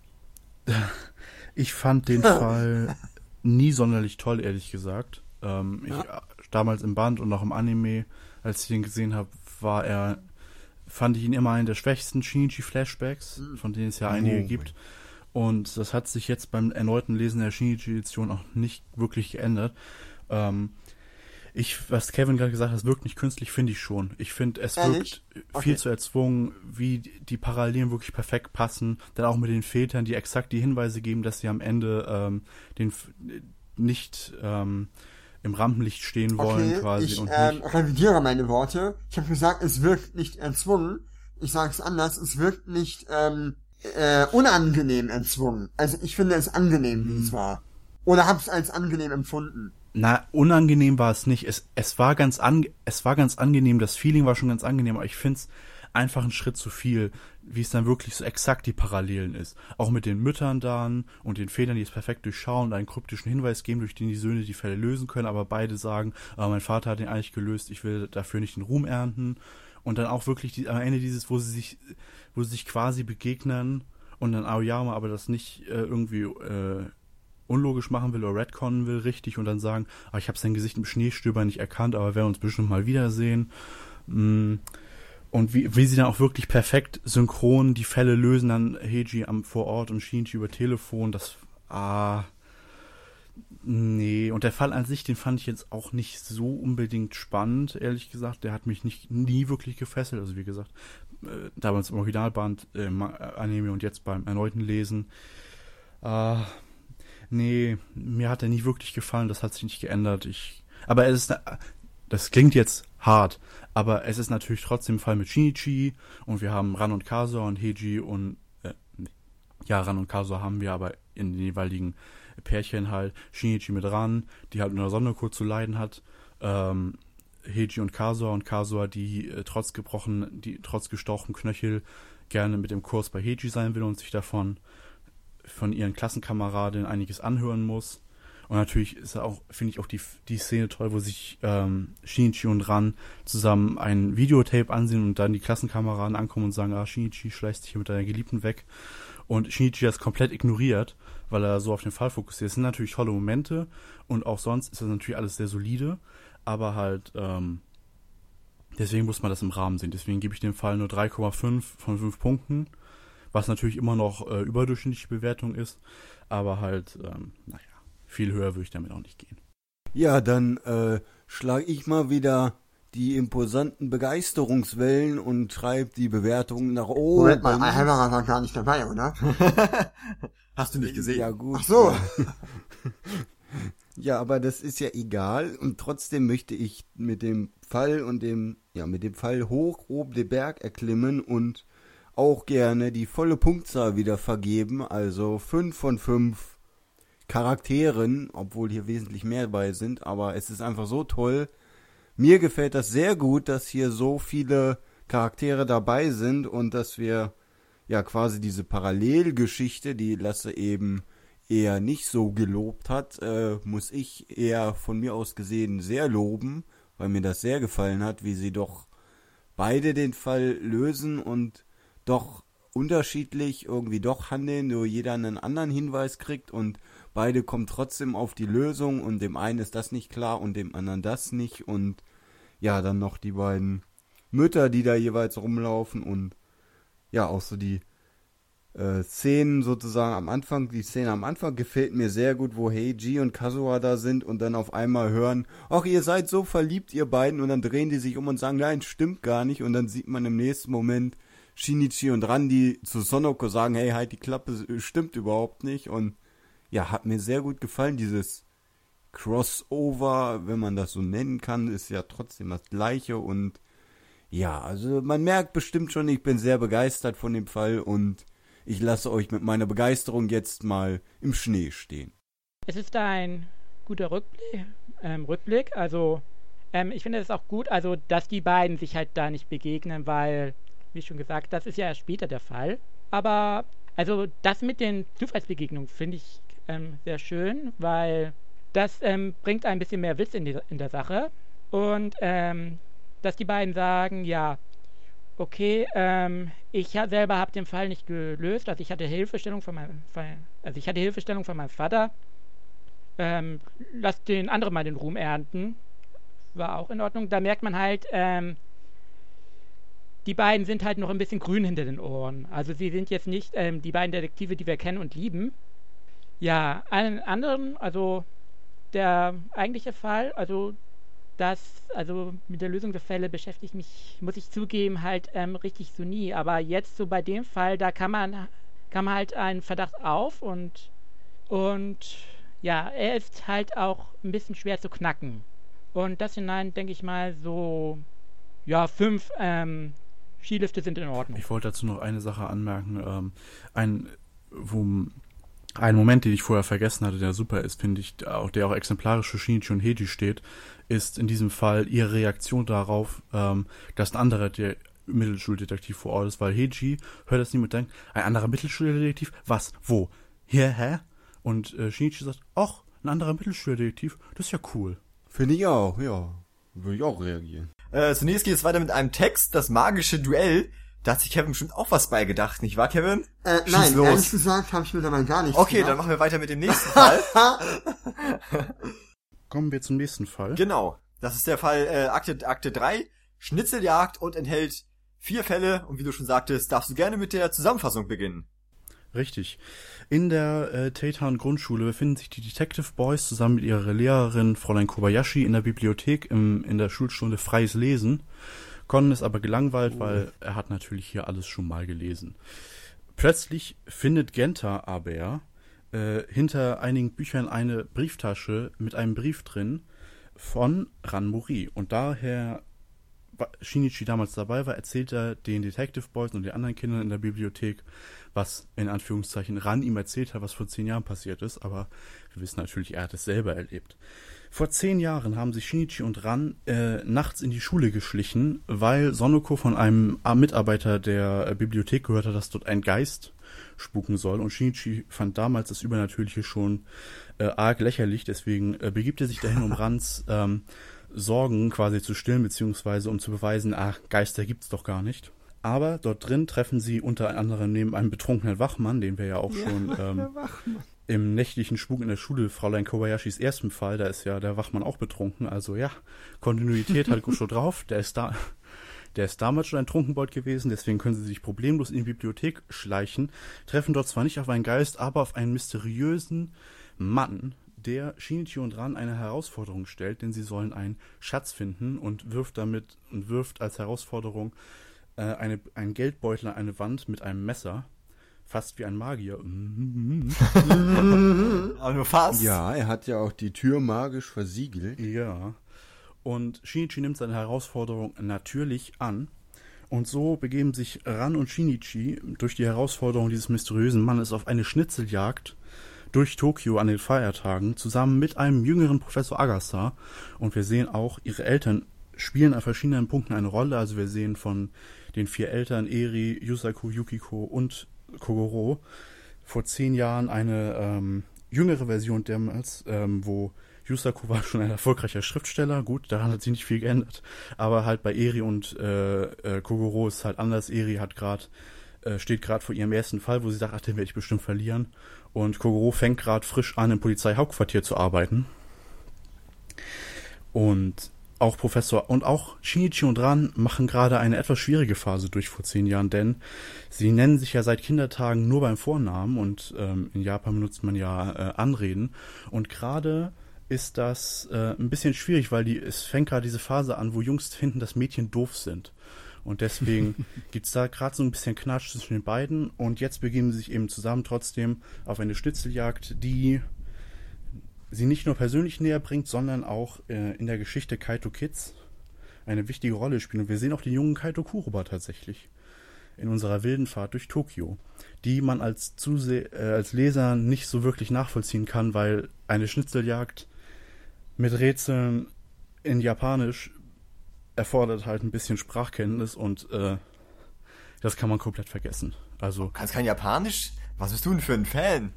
Speaker 4: Ich fand den Fall nie sonderlich toll, ehrlich gesagt. Ähm, ich, damals im Band und auch im Anime, als ich den gesehen habe, war er, fand ich ihn immer einen der schwächsten Shinichi-Flashbacks, von denen es ja einige
Speaker 3: Oh,
Speaker 4: gibt. Und das hat sich jetzt beim erneuten Lesen der Shinichi-Edition auch nicht wirklich geändert. Ähm, ich, was Kevin gerade gesagt hat, es wirkt nicht künstlich, finde ich schon. Ich finde, es
Speaker 1: Ehrlich?
Speaker 4: wirkt
Speaker 1: Okay.
Speaker 4: viel zu erzwungen, wie die Parallelen wirklich perfekt passen. Dann auch mit den Vätern, die exakt die Hinweise geben, dass sie am Ende ähm, den F- nicht ähm, im Rampenlicht stehen wollen
Speaker 1: Okay,
Speaker 4: quasi.
Speaker 1: ich
Speaker 4: und
Speaker 1: ähm,
Speaker 4: nicht.
Speaker 1: revidiere meine Worte. Ich habe gesagt, es wirkt nicht erzwungen. Ich sage es anders, es wirkt nicht ähm, äh, unangenehm erzwungen. Also ich finde es angenehm, wie es war. Oder habe es als angenehm empfunden.
Speaker 4: Na, unangenehm war es nicht. Es, es war ganz ange- es war ganz angenehm, das Feeling war schon ganz angenehm, aber ich finde es einfach ein Schritt zu viel, wie es dann wirklich so exakt die Parallelen ist. Auch mit den Müttern dann und den Vätern, die es perfekt durchschauen und einen kryptischen Hinweis geben, durch den die Söhne die Fälle lösen können, aber beide sagen, ah, mein Vater hat den eigentlich gelöst, ich will dafür nicht den Ruhm ernten. Und dann auch wirklich die, am Ende dieses, wo sie sich, wo sie sich quasi begegnen und dann Aoyama aber das nicht äh, irgendwie äh, unlogisch machen will oder retconnen will, richtig, und dann sagen, ah, ich habe sein Gesicht im Schneestöber nicht erkannt, aber wir werden uns bestimmt mal wiedersehen. Mm. Und wie, wie sie dann auch wirklich perfekt synchron die Fälle lösen, dann Heiji am vor Ort und Shinichi über Telefon, das, ah, nee. Und der Fall an sich, den fand ich jetzt auch nicht so unbedingt spannend, ehrlich gesagt. Der hat mich nicht nie wirklich gefesselt. Also wie gesagt, äh, damals im Originalband, äh, Anime und jetzt beim erneuten Lesen. Ah, nee, mir hat er nie wirklich gefallen, das hat sich nicht geändert. Ich, aber es ist, das klingt jetzt hart, aber es ist natürlich trotzdem ein Fall mit Shinichi und wir haben Ran und Kazuha und Heiji und, äh, ja, Ran und Kazuha haben wir, aber in den jeweiligen Pärchen halt, Shinichi mit Ran, die halt in der Sonne kurz zu leiden hat, ähm, Heiji und Kazuha und Kazuha, die äh, trotz gebrochen, die trotz gestauchten Knöchel gerne mit dem Kurs bei Heiji sein will und sich davon von ihren Klassenkameradinnen einiges anhören muss. Und natürlich ist auch, finde ich auch die, die Szene toll, wo sich ähm, Shinichi und Ran zusammen ein Videotape ansehen und dann die Klassenkameraden ankommen und sagen, ah, Shinichi schleißt sich hier mit deiner Geliebten weg. Und Shinichi das komplett ignoriert, weil er so auf den Fall fokussiert. Es sind natürlich tolle Momente und auch sonst ist das natürlich alles sehr solide, aber halt, ähm, deswegen muss man das im Rahmen sehen. Deswegen gebe ich dem Fall nur drei Komma fünf von fünf Punkten, was natürlich immer noch äh, überdurchschnittliche Bewertung ist, aber halt, ähm, naja. Viel höher würde ich damit auch nicht gehen.
Speaker 3: Ja, dann äh, schlage ich mal wieder die imposanten Begeisterungswellen und treibe die Bewertungen nach oben.
Speaker 1: Moment mal, Alhambra war gar nicht dabei, oder?
Speaker 2: Hast du nicht gesehen?
Speaker 3: Ja, gut.
Speaker 1: Ach so.
Speaker 3: Ja, aber das ist ja egal und trotzdem möchte ich mit dem Fall und dem, ja, mit dem Fall hoch oben den Berg erklimmen und auch gerne die volle Punktzahl wieder vergeben, also fünf von fünf Charakteren, obwohl hier wesentlich mehr dabei sind, aber es ist einfach so toll. Mir gefällt das sehr gut, dass hier so viele Charaktere dabei sind und dass wir ja quasi diese Parallelgeschichte, die Lasse eben eher nicht so gelobt hat, äh, muss ich eher von mir aus gesehen sehr loben, weil mir das sehr gefallen hat, wie sie doch beide den Fall lösen und doch unterschiedlich irgendwie doch handeln, nur jeder einen anderen Hinweis kriegt und beide kommen trotzdem auf die Lösung und dem einen ist das nicht klar und dem anderen das nicht und ja, dann noch die beiden Mütter, die da jeweils rumlaufen und ja, auch so die äh, Szenen sozusagen am Anfang, die Szene am Anfang gefällt mir sehr gut, wo Heiji und Kazuha da sind und dann auf einmal hören, ach, ihr seid so verliebt, ihr beiden, und dann drehen die sich um und sagen, nein, stimmt gar nicht, und dann sieht man im nächsten Moment Shinichi und Ran, die zu Sonoko sagen, hey, halt die Klappe, stimmt überhaupt nicht, und ja, hat mir sehr gut gefallen, dieses Crossover, wenn man das so nennen kann, ist ja trotzdem das Gleiche und ja, also man merkt bestimmt schon, ich bin sehr begeistert von dem Fall und ich lasse euch mit meiner Begeisterung jetzt mal im Schnee stehen.
Speaker 5: Es ist ein guter Rückblick, ähm, Rückblick. also ähm, ich finde es auch gut, also dass die beiden sich halt da nicht begegnen, weil, wie schon gesagt, das ist ja erst später der Fall, aber also das mit den Zufallsbegegnungen finde ich ähm, sehr schön, weil das ähm, bringt ein bisschen mehr Witz in, die, in der Sache und ähm, dass die beiden sagen, ja, okay, ähm, ich selber habe den Fall nicht gelöst, also ich hatte Hilfestellung von meinem, also ich hatte Hilfestellung von meinem Vater, ähm, lass den anderen mal den Ruhm ernten, war auch in Ordnung. Da merkt man halt, ähm, die beiden sind halt noch ein bisschen grün hinter den Ohren, also sie sind jetzt nicht ähm, die beiden Detektive, die wir kennen und lieben. Ja, allen anderen, also der eigentliche Fall, also das, also mit der Lösung der Fälle beschäftigt mich, muss ich zugeben, halt ähm, richtig so nie. Aber jetzt so bei dem Fall, da kann man, kann man halt einen Verdacht auf und, und ja, er ist halt auch ein bisschen schwer zu knacken. Und das hinein, denke ich mal, so, ja, fünf ähm, Skilifte sind in Ordnung.
Speaker 4: Ich wollte dazu noch eine Sache anmerken. Ähm, ein, wo, ein Moment, den ich vorher vergessen hatte, der super ist, finde ich, auch, der auch exemplarisch für Shinichi und Heiji steht, ist in diesem Fall ihre Reaktion darauf, ähm, dass ein anderer der Mittelschuldetektiv vor Ort ist, weil Heiji hört das nicht und denkt, ein anderer Mittelschuldetektiv? Was? Wo? Hier, hä? Und äh, Shinichi sagt, ach, ein anderer Mittelschuldetektiv, das ist ja cool.
Speaker 3: Finde ich auch, ja. Würde ich auch reagieren.
Speaker 2: Äh, zunächst geht es weiter mit einem Text, das magische Duell. Da hat sich Kevin bestimmt auch was bei gedacht, nicht wahr, Kevin?
Speaker 1: Äh,
Speaker 2: Schieß
Speaker 1: nein,
Speaker 2: los.
Speaker 1: ehrlich gesagt habe ich mir dabei gar nichts
Speaker 2: Okay,
Speaker 1: gedacht.
Speaker 2: dann machen wir weiter mit dem nächsten Fall.
Speaker 4: Kommen wir zum nächsten Fall.
Speaker 2: Genau. Das ist der Fall äh, Akte, Akte drei, Schnitzeljagd, und enthält vier Fälle und wie du schon sagtest, darfst du gerne mit der Zusammenfassung beginnen.
Speaker 4: Richtig. In der äh, Teitan Grundschule befinden sich die Detective Boys zusammen mit ihrer Lehrerin Fräulein Kobayashi in der Bibliothek im, in der Schulstunde Freies Lesen. Conan ist aber gelangweilt, oh. weil er hat natürlich hier alles schon mal gelesen. Plötzlich findet Genta aber äh, hinter einigen Büchern eine Brieftasche mit einem Brief drin von Ranmori. Und daher Shinichi damals dabei war, erzählt er den Detective Boys und den anderen Kindern in der Bibliothek, was in Anführungszeichen Ran ihm erzählt hat, was vor zehn Jahren passiert ist, aber wir wissen natürlich, er hat es selber erlebt. Vor zehn Jahren haben sich Shinichi und Ran äh, nachts in die Schule geschlichen, weil Sonoko von einem Mitarbeiter der äh, Bibliothek gehört hat, dass dort ein Geist spuken soll, und Shinichi fand damals das Übernatürliche schon äh, arg lächerlich, deswegen äh, begibt er sich dahin, um Rans ähm, Sorgen quasi zu stillen, beziehungsweise um zu beweisen, ach, Geister gibt's doch gar nicht. Aber dort drin treffen sie unter anderem neben einem betrunkenen Wachmann, den wir ja auch ja, schon ähm, im nächtlichen Spuk in der Schule, Fräulein Kobayashis ersten Fall, da ist ja der Wachmann auch betrunken, also ja, Kontinuität hat schon drauf, der ist da, der ist damals schon ein Trunkenbold gewesen, deswegen können sie sich problemlos in die Bibliothek schleichen, treffen dort zwar nicht auf einen Geist, aber auf einen mysteriösen Mann, der Shinichi und Ran eine Herausforderung stellt, denn sie sollen einen Schatz finden und wirft damit und wirft als Herausforderung äh, eine, einen Geldbeutel an eine Wand mit einem Messer, fast wie ein Magier.
Speaker 2: Aber nur fast.
Speaker 3: Ja, er hat ja auch die Tür magisch versiegelt.
Speaker 4: Ja. Und Shinichi nimmt seine Herausforderung natürlich an. Und so begeben sich Ran und Shinichi durch die Herausforderung dieses mysteriösen Mannes auf eine Schnitzeljagd durch Tokio an den Feiertagen, zusammen mit einem jüngeren Professor Agasa. Und wir sehen auch, ihre Eltern spielen an verschiedenen Punkten eine Rolle. Also wir sehen von den vier Eltern, Eri, Yusaku, Yukiko und Kogoro, vor zehn Jahren eine ähm, jüngere Version damals, ähm, wo Yusaku war schon ein erfolgreicher Schriftsteller. Gut, daran hat sich nicht viel geändert. Aber halt bei Eri und äh, äh, Kogoro ist es halt anders. Eri hat gerade steht gerade vor ihrem ersten Fall, wo sie sagt, ach, den werde ich bestimmt verlieren. Und Kogoro fängt gerade frisch an, im Polizeihauptquartier zu arbeiten. Und auch Professor und auch Shinichi und Ran machen gerade eine etwas schwierige Phase durch vor zehn Jahren, denn sie nennen sich ja seit Kindertagen nur beim Vornamen und ähm, in Japan benutzt man ja äh, Anreden. Und gerade ist das äh, ein bisschen schwierig, weil die, es fängt gerade diese Phase an, wo Jungs finden, dass Mädchen doof sind. Und deswegen gibt's da gerade so ein bisschen Knatsch zwischen den beiden. Und jetzt begeben sie sich eben zusammen trotzdem auf eine Schnitzeljagd, die sie nicht nur persönlich näher bringt, sondern auch äh, in der Geschichte Kaito Kids eine wichtige Rolle spielt. Und wir sehen auch den jungen Kaito Kuroba tatsächlich in unserer wilden Fahrt durch Tokio, die man als, Zuse- äh, als Leser nicht so wirklich nachvollziehen kann, weil eine Schnitzeljagd mit Rätseln in Japanisch erfordert halt ein bisschen Sprachkenntnis und äh, das kann man komplett vergessen. Also
Speaker 2: kannst kein Japanisch? Was bist du denn für ein Fan?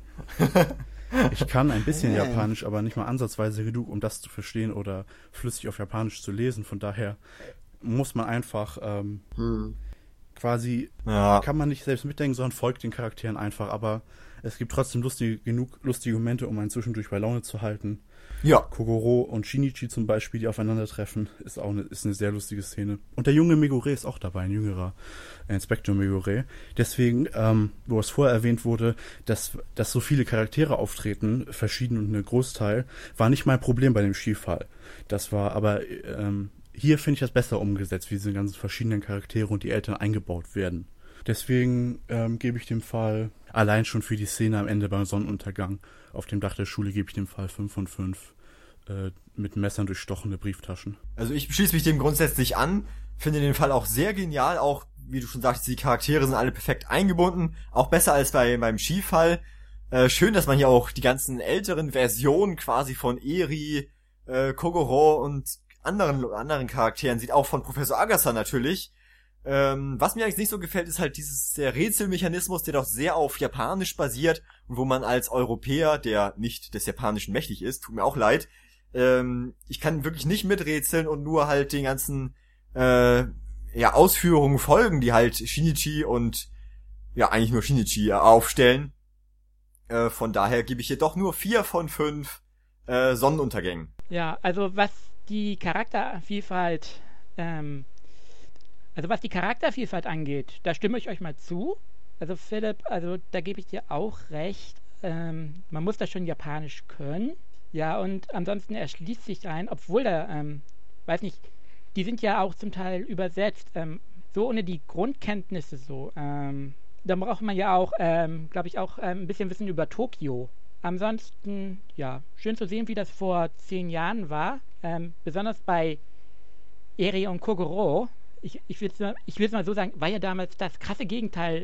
Speaker 4: Ich kann ein bisschen Japanisch, aber nicht mal ansatzweise genug, um das zu verstehen oder flüssig auf Japanisch zu lesen. Von daher muss man einfach ähm, hm. quasi, ja. kann man nicht selbst mitdenken, sondern folgt den Charakteren einfach. Aber es gibt trotzdem lustige, genug lustige Momente, um einen zwischendurch bei Laune zu halten.
Speaker 2: Ja.
Speaker 4: Kogoro und Shinichi zum Beispiel, die aufeinandertreffen, ist auch eine, ist eine sehr lustige Szene. Und der junge Megure ist auch dabei, ein jüngerer Inspektor Megure. Deswegen, ähm, wo es vorher erwähnt wurde, dass, dass so viele Charaktere auftreten, verschieden und ein Großteil, war nicht mein Problem bei dem Skifall. Das war aber, ähm, hier finde ich das besser umgesetzt, wie diese ganzen verschiedenen Charaktere und die Eltern eingebaut werden. Deswegen ähm, gebe ich dem Fall, allein schon für die Szene am Ende beim Sonnenuntergang auf dem Dach der Schule, gebe ich dem Fall fünf von fünf äh, mit Messern durchstochene Brieftaschen.
Speaker 2: Also ich schließe mich dem grundsätzlich an, finde den Fall auch sehr genial, auch wie du schon sagtest, die Charaktere sind alle perfekt eingebunden, auch besser als bei beim Skifall. Äh, schön, dass man hier auch die ganzen älteren Versionen quasi von Eri, äh, Kogoro und anderen anderen Charakteren sieht, auch von Professor Agasa natürlich. Ähm, was mir eigentlich nicht so gefällt, ist halt dieses der Rätselmechanismus, der doch sehr auf Japanisch basiert und wo man als Europäer, der nicht des Japanischen mächtig ist, tut mir auch leid, ähm, ich kann wirklich nicht miträtseln und nur halt den ganzen äh, ja Ausführungen folgen, die halt Shinichi und ja eigentlich nur Shinichi äh, aufstellen. Äh, von daher gebe ich hier doch nur vier von fünf äh, Sonnenuntergängen.
Speaker 5: Ja, also was die Charaktervielfalt ähm, Also was die Charaktervielfalt angeht, da stimme ich euch mal zu. Also Philipp, also da gebe ich dir auch recht. Ähm, man muss das schon japanisch können. Ja, und ansonsten erschließt sich ein, obwohl da, ähm, weiß nicht, die sind ja auch zum Teil übersetzt. Ähm, so ohne die Grundkenntnisse so. Ähm, da braucht man ja auch, ähm, glaube ich, auch ähm, ein bisschen Wissen über Tokio. Ansonsten, ja, schön zu sehen, wie das vor zehn Jahren war. Ähm, besonders bei Eri und Kogoro. Ich, ich will es mal, mal so sagen, war ja damals das krasse Gegenteil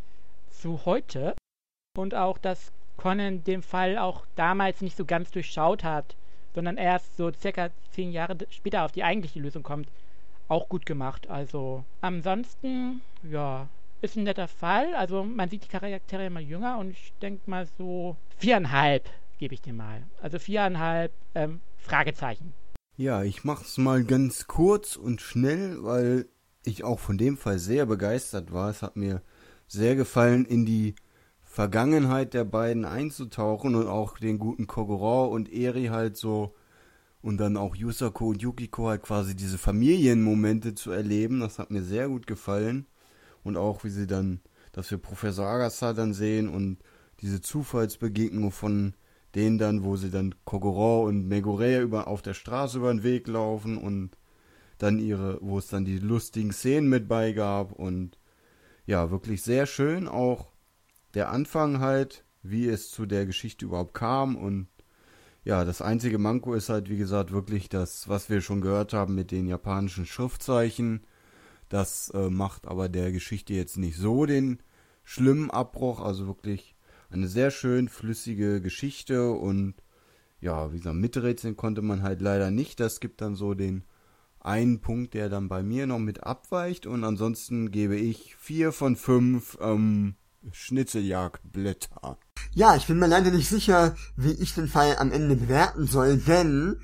Speaker 5: zu heute. Und auch, dass Conan den Fall auch damals nicht so ganz durchschaut hat, sondern erst so circa zehn Jahre später auf die eigentliche Lösung kommt. Auch gut gemacht. Also ansonsten, ja, ist ein netter Fall. Also man sieht die Charaktere immer jünger und ich denke mal so viereinhalb gebe ich dir mal. Also viereinhalb ähm, Fragezeichen.
Speaker 3: Ja, ich mach's mal ganz kurz und schnell, weil ich auch von dem Fall sehr begeistert war. Es hat mir sehr gefallen, in die Vergangenheit der beiden einzutauchen und auch den guten Kogoro und Eri halt so und dann auch Yusako und Yukiko halt quasi diese Familienmomente zu erleben. Das hat mir sehr gut gefallen. Und auch wie sie dann, dass wir Professor Agasa dann sehen und diese Zufallsbegegnung von denen dann, wo sie dann Kogoro und Megure über, auf der Straße über den Weg laufen und dann ihre, wo es dann die lustigen Szenen mit bei gab und ja, wirklich sehr schön, auch der Anfang halt, wie es zu der Geschichte überhaupt kam und ja, das einzige Manko ist halt, wie gesagt, wirklich das, was wir schon gehört haben mit den japanischen Schriftzeichen. Das äh, macht aber der Geschichte jetzt nicht so den schlimmen Abbruch, also wirklich eine sehr schön flüssige Geschichte und ja, wie gesagt, miträtseln konnte man halt leider nicht. Das gibt dann so den einen Punkt, der dann bei mir noch mit abweicht und ansonsten gebe ich vier von fünf ähm, Schnitzeljagdblätter.
Speaker 1: Ja, ich bin mir leider nicht sicher, wie ich den Fall am Ende bewerten soll, denn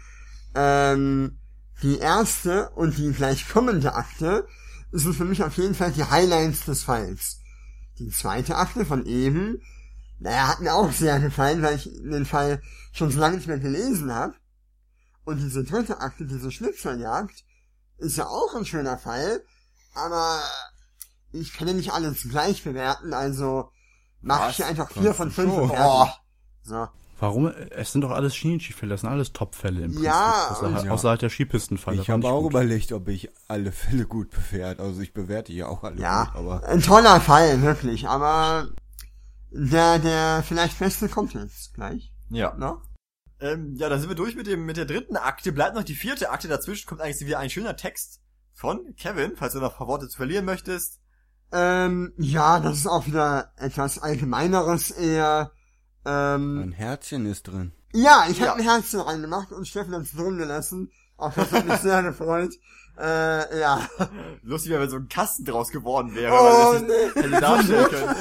Speaker 1: ähm, die erste und die gleich kommende Akte sind für mich auf jeden Fall die Highlights des Falls. Die zweite Akte von eben, naja, hat mir auch sehr gefallen, weil ich den Fall schon so lange nicht mehr gelesen habe. Und diese dritte Akte, diese Schnitzeljagd, ist ja auch ein schöner Fall, aber ich kann ja nicht alles gleich bewerten, also mach ich hier einfach vier von fünf.
Speaker 3: So.
Speaker 1: Oh. So.
Speaker 4: Warum? Es sind doch alles Shinichi-Fälle, das sind alles Top-Fälle im Prinzip.
Speaker 1: Ja,
Speaker 4: außer,
Speaker 1: und-
Speaker 4: außer halt der Skipistenfall. der
Speaker 3: Ich
Speaker 4: war
Speaker 3: habe
Speaker 4: nicht
Speaker 3: auch
Speaker 4: gut.
Speaker 3: überlegt, ob ich alle Fälle gut bewerte. Also ich bewerte ja auch alle
Speaker 1: Ja,
Speaker 3: gut, aber
Speaker 1: ein toller Fall, wirklich, aber der, der vielleicht Beste kommt jetzt gleich,
Speaker 2: Ja.
Speaker 1: ne?
Speaker 2: Ähm, ja, dann sind wir durch mit dem mit der dritten Akte. Bleibt noch die vierte Akte. Dazwischen kommt eigentlich wieder ein schöner Text von Kevin, falls du noch ein paar Worte zu verlieren möchtest.
Speaker 1: Ähm, ja, das ist auch wieder etwas Allgemeineres eher. Ähm,
Speaker 3: ein Herzchen ist drin.
Speaker 1: ja, ich
Speaker 2: Ja.
Speaker 1: habe ein Herzen reingemacht und Steffen hat's drin gelassen. Auch das hat mich sehr gefreut. Äh, ja.
Speaker 2: Lustig, wenn so ein Kasten draus geworden wäre,
Speaker 1: Oh,
Speaker 2: weil das nicht hätte darstellen können.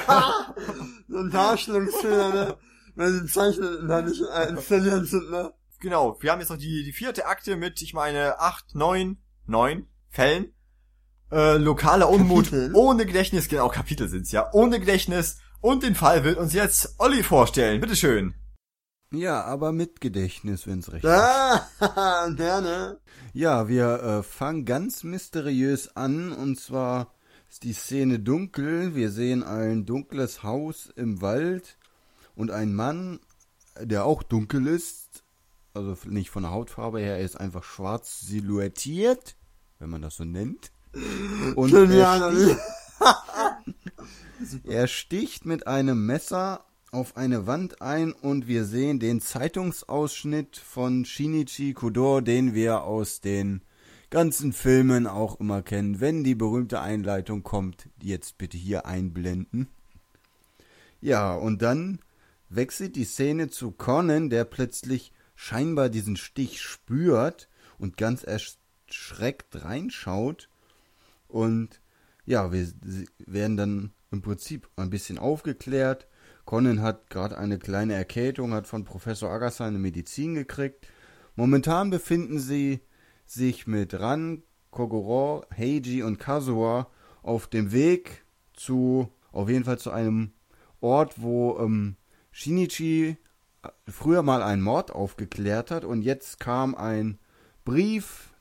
Speaker 1: So ein Darstellungsfehler, ne? Weil die Zeichen da nicht äh, installiert sind, ne?
Speaker 2: Genau, wir haben jetzt noch die, die vierte Akte mit, ich meine, acht, neun, neun Fällen. Äh, lokaler Unmut
Speaker 1: Kapitel.
Speaker 2: ohne Gedächtnis, genau, Kapitel sind's ja, ohne Gedächtnis. Und den Fall wird uns jetzt Olli vorstellen. Bitteschön.
Speaker 3: Ja, aber mit Gedächtnis, wenn's recht ist.
Speaker 1: Ja, gerne.
Speaker 3: Ja, wir äh, fangen ganz mysteriös an und zwar ist die Szene dunkel. Wir sehen ein dunkles Haus im Wald und ein Mann, der auch dunkel ist, also nicht von der Hautfarbe her, er ist einfach schwarz silhouettiert, wenn man das so nennt. Und er
Speaker 1: Genial,
Speaker 3: sticht, er sticht mit einem Messer auf eine Wand ein und wir sehen den Zeitungsausschnitt von Shinichi Kudo, den wir aus den ganzen Filmen auch immer kennen. Wenn die berühmte Einleitung kommt, jetzt bitte hier einblenden. Ja, und dann wechselt die Szene zu Conan, der plötzlich scheinbar diesen Stich spürt und ganz erschreckt reinschaut. Und ja, wir werden dann im Prinzip ein bisschen aufgeklärt. Conan hat gerade eine kleine Erkältung, hat von Professor Agasa eine Medizin gekriegt. Momentan befinden sie sich mit Ran, Kogoro, Heiji und Kazuha auf dem Weg zu, auf jeden Fall zu einem Ort, wo ähm, Shinichi früher mal einen Mord aufgeklärt hat und jetzt kam ein Brief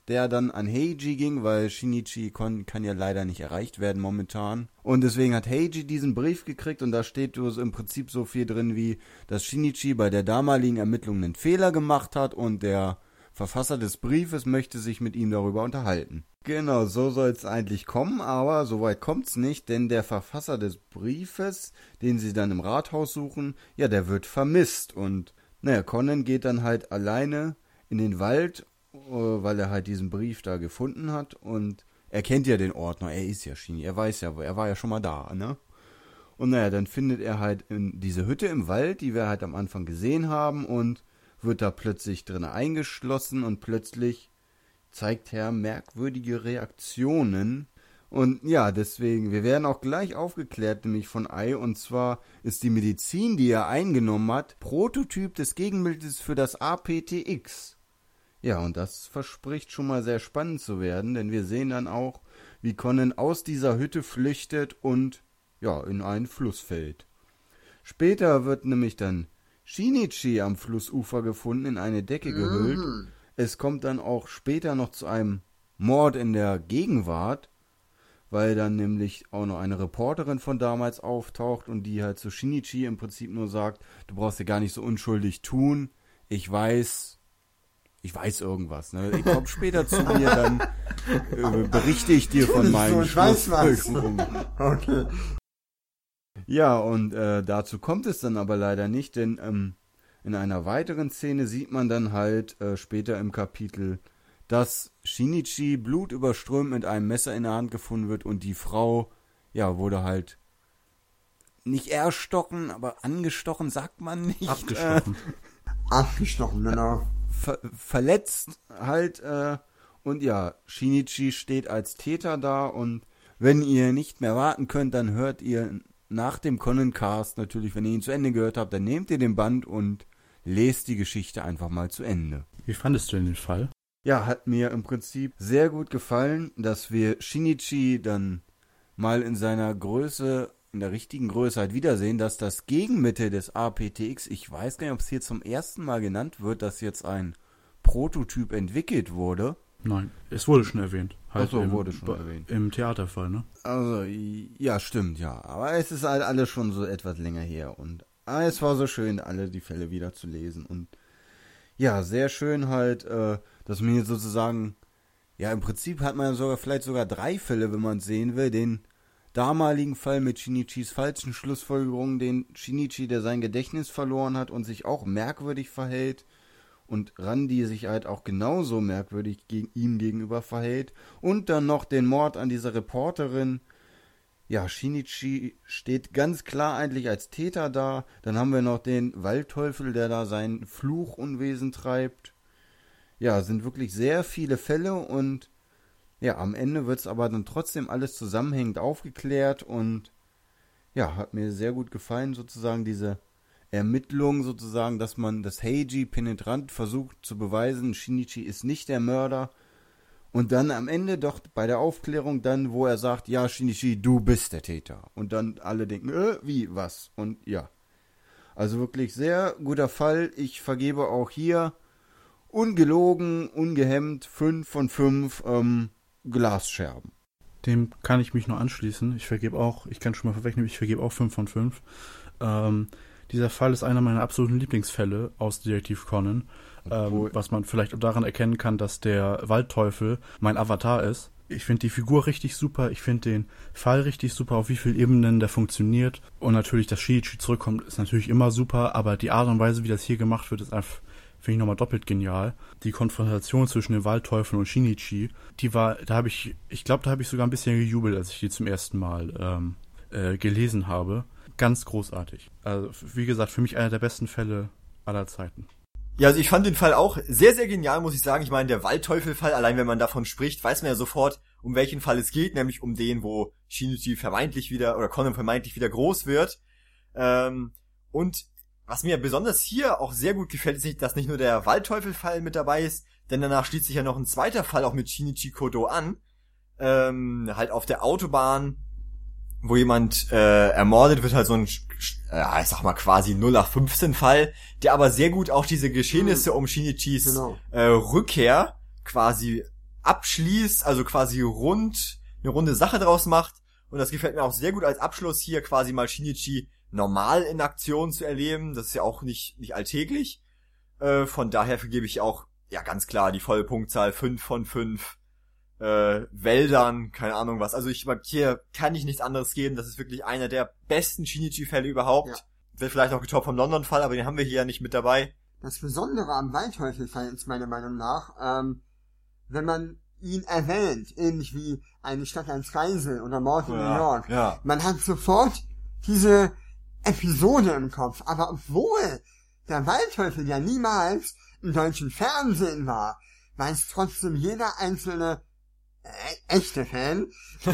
Speaker 3: der dann an Heiji ging, weil Shinichi kon, kann ja leider nicht erreicht werden momentan. Und deswegen hat Heiji diesen Brief gekriegt und da steht so im Prinzip so viel drin wie, dass Shinichi bei der damaligen Ermittlung einen Fehler gemacht hat und der Verfasser des Briefes möchte sich mit ihm darüber unterhalten. Genau, so soll es eigentlich kommen, aber soweit kommt's nicht, denn der Verfasser des Briefes, den sie dann im Rathaus suchen, ja, der wird vermisst und naja, Conan geht dann halt alleine in den Wald, weil er halt diesen Brief da gefunden hat und er kennt ja den Ort noch, er ist ja Shini, er weiß ja, er war ja schon mal da, ne? Und naja, dann findet er halt in diese Hütte im Wald, die wir halt am Anfang gesehen haben und wird da plötzlich drin eingeschlossen und plötzlich zeigt er merkwürdige Reaktionen. Und ja, deswegen, wir werden auch gleich aufgeklärt, nämlich von Ai, und zwar ist die Medizin, die er eingenommen hat, Prototyp des Gegenmittels für das A P T X. Ja, und das verspricht schon mal sehr spannend zu werden, denn wir sehen dann auch, wie Conan aus dieser Hütte flüchtet und ja, in einen Fluss fällt. Später wird nämlich dann Shinichi am Flussufer gefunden, in eine Decke gehüllt. Mm. Es kommt dann auch später noch zu einem Mord in der Gegenwart, weil dann nämlich auch noch eine Reporterin von damals auftaucht und die halt zu Shinichi im Prinzip nur sagt, du brauchst dir gar nicht so unschuldig tun, ich weiß, ich weiß irgendwas, ne? Ich komm später zu mir, dann äh, berichte ich dir von meinen
Speaker 1: so, ich weiß was.
Speaker 3: Okay. Ja, und äh, dazu kommt es dann aber leider nicht, denn ähm, in einer weiteren Szene sieht man dann halt äh, später im Kapitel, dass Shinichi blutüberströmt mit einem Messer in der Hand gefunden wird und die Frau, ja, wurde halt nicht erstochen, aber angestochen, sagt man nicht.
Speaker 4: Abgestochen.
Speaker 3: Äh,
Speaker 1: Abgestochen, genau.
Speaker 3: Ver- verletzt halt, äh, und ja, Shinichi steht als Täter da und wenn ihr nicht mehr warten könnt, dann hört ihr nach dem Conan-Cast natürlich, wenn ihr ihn zu Ende gehört habt, dann nehmt ihr den Band und lest die Geschichte einfach mal zu Ende.
Speaker 4: Wie fandest du denn den Fall?
Speaker 3: Ja, hat mir im Prinzip sehr gut gefallen, dass wir Shinichi dann mal in seiner Größe, in der richtigen Größe halt wiedersehen, dass das Gegenmittel des A P T X, ich weiß gar nicht, ob es hier zum ersten Mal genannt wird, dass jetzt ein Prototyp entwickelt wurde.
Speaker 4: Nein, es wurde schon erwähnt. Halt
Speaker 3: Ach so,
Speaker 4: im,
Speaker 3: wurde schon erwähnt.
Speaker 4: Im Theaterfall, ne?
Speaker 3: Also, ja, stimmt, ja. Aber es ist halt alles schon so etwas länger her. Und ah, es war so schön, alle die Fälle wieder zu lesen. Und ja, sehr schön halt, äh, dass man hier sozusagen, ja, im Prinzip hat man sogar vielleicht sogar drei Fälle, wenn man es sehen will. Den damaligen Fall mit Shinichis falschen Schlussfolgerungen, den Shinichi, der sein Gedächtnis verloren hat und sich auch merkwürdig verhält. Und Randy sich halt auch genauso merkwürdig gegen ihm gegenüber verhält. Und dann noch den Mord an dieser Reporterin. Ja, Shinichi steht ganz klar eigentlich als Täter da. Dann haben wir noch den Waldteufel, der da sein Fluchunwesen treibt. Ja, sind wirklich sehr viele Fälle und ja, am Ende wird es aber dann trotzdem alles zusammenhängend aufgeklärt und ja, hat mir sehr gut gefallen sozusagen diese Ermittlung sozusagen, dass man das Heiji penetrant versucht zu beweisen, Shinichi ist nicht der Mörder und dann am Ende doch bei der Aufklärung dann, wo er sagt, ja Shinichi, du bist der Täter und dann alle denken, äh, wie, was und ja, also wirklich sehr guter Fall, ich vergebe auch hier ungelogen, ungehemmt fünf von fünf ähm, Glasscherben.
Speaker 4: Dem kann ich mich nur anschließen, ich vergebe auch, ich kann schon mal vorwegnehmen, ich vergebe auch fünf von fünf. ähm, Dieser Fall ist einer meiner absoluten Lieblingsfälle aus Detektiv Conan, ähm, was man vielleicht daran erkennen kann, dass der Waldteufel mein Avatar ist. Ich finde die Figur richtig super, ich finde den Fall richtig super, auf wie vielen Ebenen der funktioniert. Und natürlich, dass Shinichi zurückkommt, ist natürlich immer super, aber die Art und Weise, wie das hier gemacht wird, ist einfach, finde ich, nochmal doppelt genial. Die Konfrontation zwischen dem Waldteufel und Shinichi, die war, da habe ich, ich glaube, da habe ich sogar ein bisschen gejubelt, als ich die zum ersten Mal ähm, äh, gelesen habe. Ganz großartig. Also, wie gesagt, für mich einer der besten Fälle aller Zeiten.
Speaker 2: Ja, also ich fand den Fall auch sehr, sehr genial, muss ich sagen. Ich meine, der Waldteufel-Fall, allein wenn man davon spricht, weiß man ja sofort, um welchen Fall es geht, nämlich um den, wo Shinichi vermeintlich wieder, oder Conan vermeintlich wieder groß wird. Ähm, und was mir besonders hier auch sehr gut gefällt, ist, dass nicht nur der Waldteufel-Fall mit dabei ist, denn danach schließt sich ja noch ein zweiter Fall auch mit Shinichi Kodo an. Ähm, halt auf der Autobahn, wo jemand äh, ermordet wird, halt so ein, ja, ich sag mal quasi null acht fünfzehn Fall, der aber sehr gut auch diese Geschehnisse um Shinichis
Speaker 1: genau.
Speaker 2: äh, Rückkehr quasi abschließt, also quasi rund, eine runde Sache draus macht. Und das gefällt mir auch sehr gut als Abschluss, hier quasi mal Shinichi normal in Aktion zu erleben. Das ist ja auch nicht nicht alltäglich. Äh, von daher vergebe ich auch, ja ganz klar, die volle Punktzahl fünf von fünf äh, Wäldern, keine Ahnung was. Also ich hier kann ich nichts anderes geben. Das ist wirklich einer der besten Shinichi-Fälle überhaupt. Ja. Wird vielleicht auch getoppt vom London-Fall, aber den haben wir hier ja nicht mit dabei.
Speaker 1: Das Besondere am Waldteufel-Fall ist meiner Meinung nach, ähm, wenn man ihn erwähnt, ähnlich wie Eine Stadt als Geisel oder Mord in
Speaker 2: ja,
Speaker 1: New York.
Speaker 2: Ja.
Speaker 1: Man hat sofort diese Episode im Kopf, aber obwohl der Waldteufel ja niemals im deutschen Fernsehen war, weiß trotzdem jeder einzelne äh, echte Fan,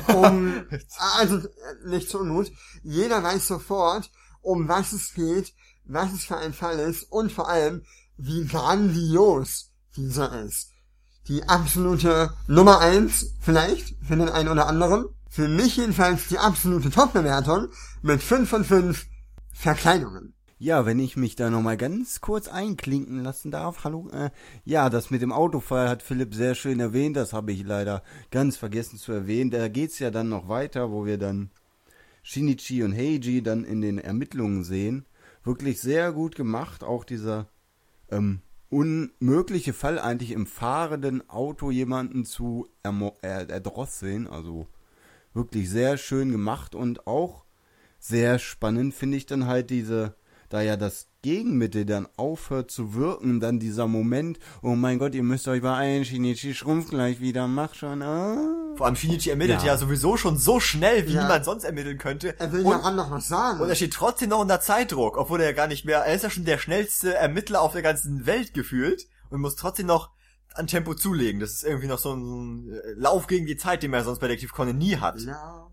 Speaker 1: um, also äh, nicht so Unmut, jeder weiß sofort, um was es geht, was es für ein Fall ist und vor allem, wie grandios dieser ist. Die absolute Nummer eins, vielleicht, für den einen oder anderen. Für mich jedenfalls die absolute Top-Bewertung mit fünf von fünf Verkleidungen.
Speaker 3: Ja, wenn ich mich da nochmal ganz kurz einklinken lassen darf. Hallo. Äh, ja, das mit dem Autofall hat Philipp sehr schön erwähnt. Das habe ich leider ganz vergessen zu erwähnen. Da geht's ja dann noch weiter, wo wir dann Shinichi und Heiji dann in den Ermittlungen sehen. Wirklich sehr gut gemacht. Auch dieser ähm, unmögliche Fall, eigentlich im fahrenden Auto jemanden zu ermo- er- erdrosseln. Also wirklich sehr schön gemacht und auch sehr spannend finde ich dann halt diese, da ja das Gegenmittel dann aufhört zu wirken, dann dieser Moment, oh mein Gott, ihr müsst euch beeilen, Shinichi schrumpft gleich wieder, mach schon, ah.
Speaker 2: Vor allem Shinichi ermittelt ja. ja sowieso schon so schnell, wie ja. niemand sonst ermitteln könnte.
Speaker 1: Er will
Speaker 2: und,
Speaker 1: ja ran noch was sagen.
Speaker 2: Und er steht trotzdem noch unter Zeitdruck, obwohl er ja gar nicht mehr, er ist ja schon der schnellste Ermittler auf der ganzen Welt gefühlt und muss trotzdem noch an Tempo zulegen. Das ist irgendwie noch so ein Lauf gegen die Zeit, den man sonst bei Detective Conan nie hat.
Speaker 1: Ja,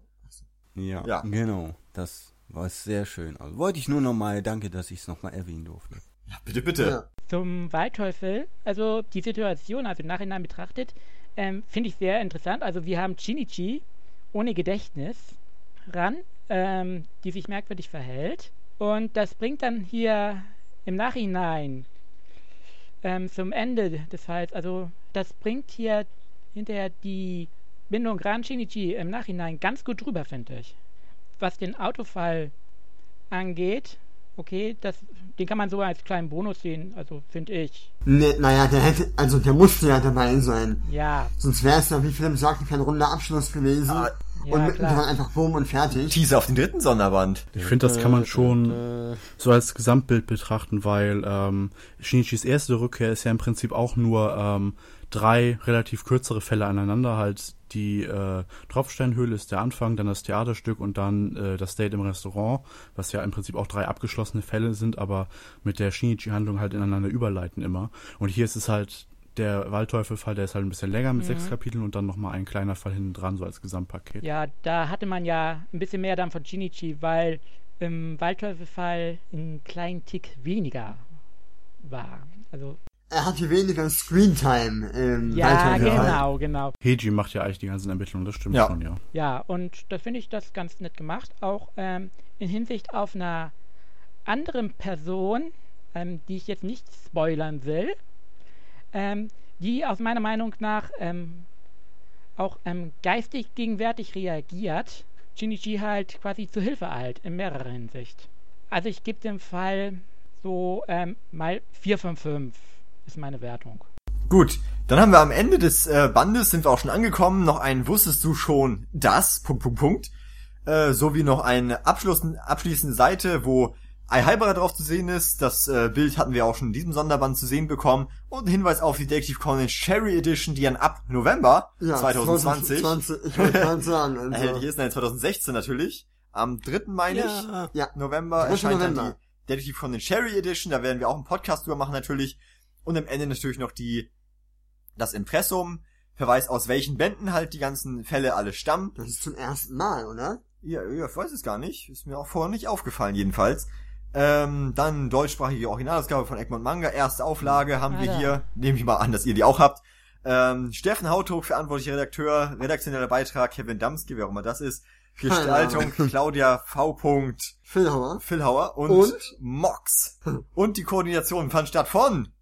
Speaker 3: ja, ja. Genau, das war sehr schön. Also wollte ich nur nochmal, danke, dass ich es nochmal erwähnen durfte.
Speaker 2: Ja, bitte, bitte. Ja.
Speaker 5: Zum Waldteufel, also die Situation, also im Nachhinein betrachtet, ähm, finde ich sehr interessant. Also wir haben Shinichi ohne Gedächtnis ran, ähm, die sich merkwürdig verhält. Und das bringt dann hier im Nachhinein ähm, zum Ende des Falls, also das bringt hier hinterher die Bindung ran Shinichi im Nachhinein ganz gut drüber, finde ich. Was den Autofall angeht, okay, das, den kann man so als kleinen Bonus sehen, also finde ich.
Speaker 1: Ne, naja, der hätte, also der musste ja dabei sein.
Speaker 5: Ja.
Speaker 1: Sonst wäre es ja, wie Philipp sagte, kein runder Abschluss gewesen. Ah,
Speaker 5: ja,
Speaker 1: und mittendrin einfach bumm und fertig.
Speaker 2: Teaser auf den dritten Sonderband.
Speaker 4: Ich finde, das kann man schon so als Gesamtbild betrachten, weil ähm, Shinichis erste Rückkehr ist ja im Prinzip auch nur ähm, drei relativ kürzere Fälle aneinander, halt die äh, Tropfsteinhöhle ist der Anfang, dann das Theaterstück und dann äh, das Date im Restaurant, was ja im Prinzip auch drei abgeschlossene Fälle sind, aber mit der Shinichi-Handlung halt ineinander überleiten immer. Und hier ist es halt der Waldteufel-Fall, der ist halt ein bisschen länger mit mhm. sechs Kapiteln und dann nochmal ein kleiner Fall hinten dran, so als Gesamtpaket.
Speaker 5: Ja, da hatte man ja ein bisschen mehr dann von Shinichi, weil im Waldteufel-Fall ein kleinen Tick weniger war. Also
Speaker 1: er hatte weniger Screentime im
Speaker 5: Ja, genau, genau.
Speaker 4: Heiji macht ja eigentlich die ganzen Ermittlungen, das stimmt
Speaker 2: ja.
Speaker 4: schon, ja.
Speaker 5: Ja, und da finde ich das ganz nett gemacht, auch ähm, in Hinsicht auf einer anderen Person, ähm, die ich jetzt nicht spoilern will, ähm, die aus meiner Meinung nach ähm, auch ähm, geistig gegenwärtig reagiert, Shinichi halt quasi zu Hilfe eilt, in mehrerer Hinsicht. Also ich gebe dem Fall so ähm, mal vier von fünf. Ist meine Wertung.
Speaker 2: Gut, dann haben wir am Ende des äh, Bandes, sind wir auch schon angekommen, noch ein Wusstest du schon das, Punkt, Punkt, Punkt, äh, sowie noch eine abschließende Seite, wo Aihibara drauf zu sehen ist. Das äh, Bild hatten wir auch schon in diesem Sonderband zu sehen bekommen und ein Hinweis auf die Detective Conan Cherry Edition, die dann ab November ja, zwanzig zwanzig
Speaker 1: zwanzig, ich wollte gerade sagen, also.
Speaker 2: erhältlich ist, nein, zwanzig sechzehn natürlich, am dritten meine
Speaker 1: ja.
Speaker 2: ich,
Speaker 1: ja.
Speaker 2: November erscheint November. Dann die Detective Conan Cherry Edition, da werden wir auch einen Podcast drüber machen natürlich. Und am Ende natürlich noch die, das Impressum, Verweis aus welchen Bänden halt die ganzen Fälle alle stammen.
Speaker 1: Das ist zum ersten Mal, oder?
Speaker 2: Ja, ja, ich weiß es gar nicht. Ist mir auch vorher nicht aufgefallen jedenfalls. Ähm, dann deutschsprachige Originalausgabe von Egmont Manga, erste Auflage haben ah, wir ja. hier. Nehme ich mal an, dass ihr die auch habt. Ähm, Steffen Hautog, verantwortlicher Redakteur, redaktioneller Beitrag, Kevin Damski, wer auch immer das ist. Gestaltung, Claudia V.
Speaker 1: Philhauer.
Speaker 2: Philhauer und,
Speaker 1: und?
Speaker 2: Mox. Und die Koordination fand statt von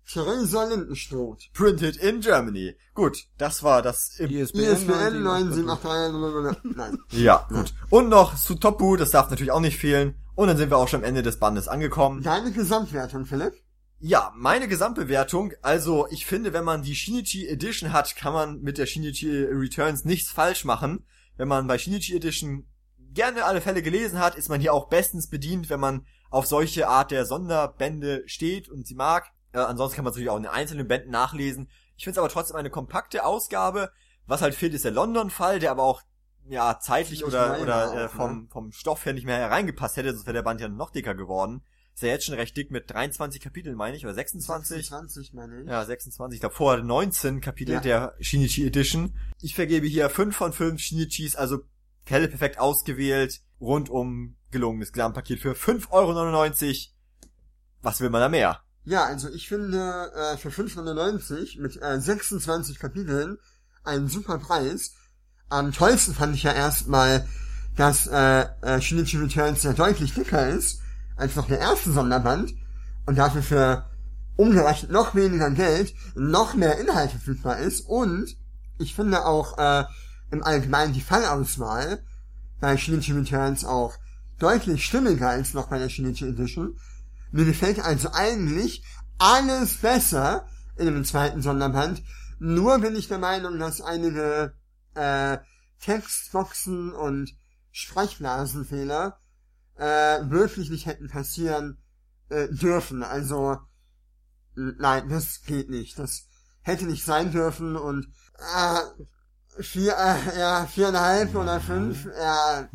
Speaker 1: Theresa Lindenstroth.
Speaker 2: Printed in Germany. Gut, das war das im
Speaker 3: I S
Speaker 1: I S B N neun sieben acht drei. Nein.
Speaker 2: Ja, gut. Und noch Sutopu, das darf natürlich auch nicht fehlen. Und dann sind wir auch schon am Ende des Bandes angekommen.
Speaker 1: Deine Gesamtwertung, Philipp?
Speaker 2: Ja, meine Gesamtbewertung, also ich finde, wenn man die Shinichi Edition hat, kann man mit der Shinichi Returns nichts falsch machen. Wenn man bei Shinichi Edition gerne alle Fälle gelesen hat, ist man hier auch bestens bedient, wenn man auf solche Art der Sonderbände steht und sie mag. Äh, ansonsten kann man natürlich auch in den einzelnen Bänden nachlesen. Ich finde es aber trotzdem eine kompakte Ausgabe. Was halt fehlt, ist der London-Fall, der aber auch ja zeitlich
Speaker 1: Nicht
Speaker 2: oder
Speaker 1: meine
Speaker 2: oder
Speaker 1: auch,
Speaker 2: äh,
Speaker 1: ne?
Speaker 2: vom vom Stoff her nicht mehr hereingepasst hätte, sonst wäre der Band ja noch dicker geworden. Ist ja jetzt schon recht dick mit dreiundzwanzig Kapiteln, meine ich, oder sechsundzwanzig?
Speaker 1: sechsundzwanzig, meine ich.
Speaker 2: Ja, sechsundzwanzig. Davor neunzehn Kapitel
Speaker 1: Ja.
Speaker 2: der Shinichi Edition. Ich vergebe hier fünf von fünf Shinichis, also Fälle perfekt ausgewählt, rundum gelungenes Gesamtpaket für fünf Euro neunundneunzig. Was will man da mehr?
Speaker 1: Ja, also ich finde äh, für fünf Euro neunundneunzig mit äh, sechsundzwanzig Kapiteln einen super Preis. Am tollsten fand ich ja erstmal, dass äh, äh, Shinichi Returns ja deutlich dicker ist als noch der erste Sonderband und dafür für umgerechnet noch weniger Geld noch mehr Inhalt verfügbar ist. Und ich finde auch äh, im Allgemeinen die Fallauswahl bei Shinichi Returns auch deutlich stimmiger als noch bei der Shinichi Edition. Mir gefällt also eigentlich alles besser in dem zweiten Sonderband. Nur bin ich der Meinung, dass einige äh, Textboxen und Sprechblasenfehler äh, wirklich nicht hätten passieren äh, dürfen. Also n- nein, das geht nicht. Das hätte nicht sein dürfen und äh, vier, äh, ja, viereinhalb
Speaker 3: Ja.
Speaker 1: oder fünf, ja,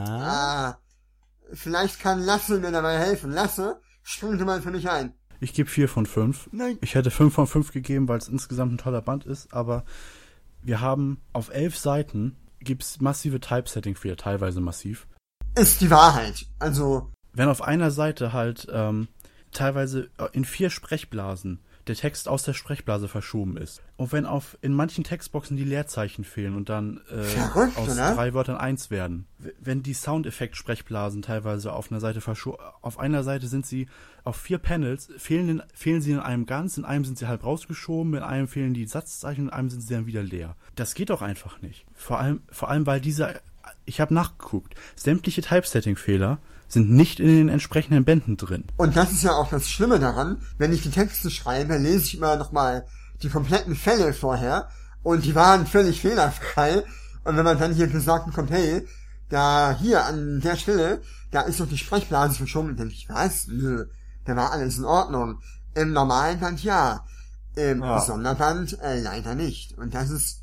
Speaker 3: Ja.
Speaker 1: ah, vielleicht kann Lasse mir dabei helfen. Lasse, spring du mal für mich ein.
Speaker 4: Ich gebe vier von fünf.
Speaker 3: Nein.
Speaker 4: Ich hätte fünf von fünf gegeben, weil es insgesamt ein toller Band ist, aber wir haben auf elf Seiten gibt's massive Typesetting-Fehler, teilweise massiv.
Speaker 1: Ist die Wahrheit. Also,
Speaker 4: Wenn auf einer Seite halt ähm, teilweise in vier Sprechblasen der Text aus der Sprechblase verschoben ist. Und wenn auf in manchen Textboxen die Leerzeichen fehlen und dann äh,
Speaker 1: Verrückt,
Speaker 4: aus
Speaker 1: oder?
Speaker 4: drei Wörtern eins werden. W- Wenn die Soundeffekt-Sprechblasen teilweise auf einer Seite verschoben, auf einer Seite sind sie auf vier Panels, fehlen, in, fehlen sie in einem ganz, in einem sind sie halb rausgeschoben, in einem fehlen die Satzzeichen, in einem sind sie dann wieder leer. Das geht doch einfach nicht. Vor allem, vor allem weil dieser, ich habe nachgeguckt, sämtliche Typesetting-Fehler sind nicht in den entsprechenden Bänden drin.
Speaker 1: und das ist ja auch das Schlimme daran, wenn ich die Texte schreibe, lese ich immer nochmal die kompletten Fälle vorher und die waren völlig fehlerfrei. Und wenn man dann hier gesagt bekommt, hey, da hier an der Stelle, da ist doch die Sprechblase verschoben, dann denke ich, was? Nö, da war alles in Ordnung. Im normalen Band ja, im
Speaker 2: Ja.
Speaker 1: Sonderband äh, leider nicht. Und das ist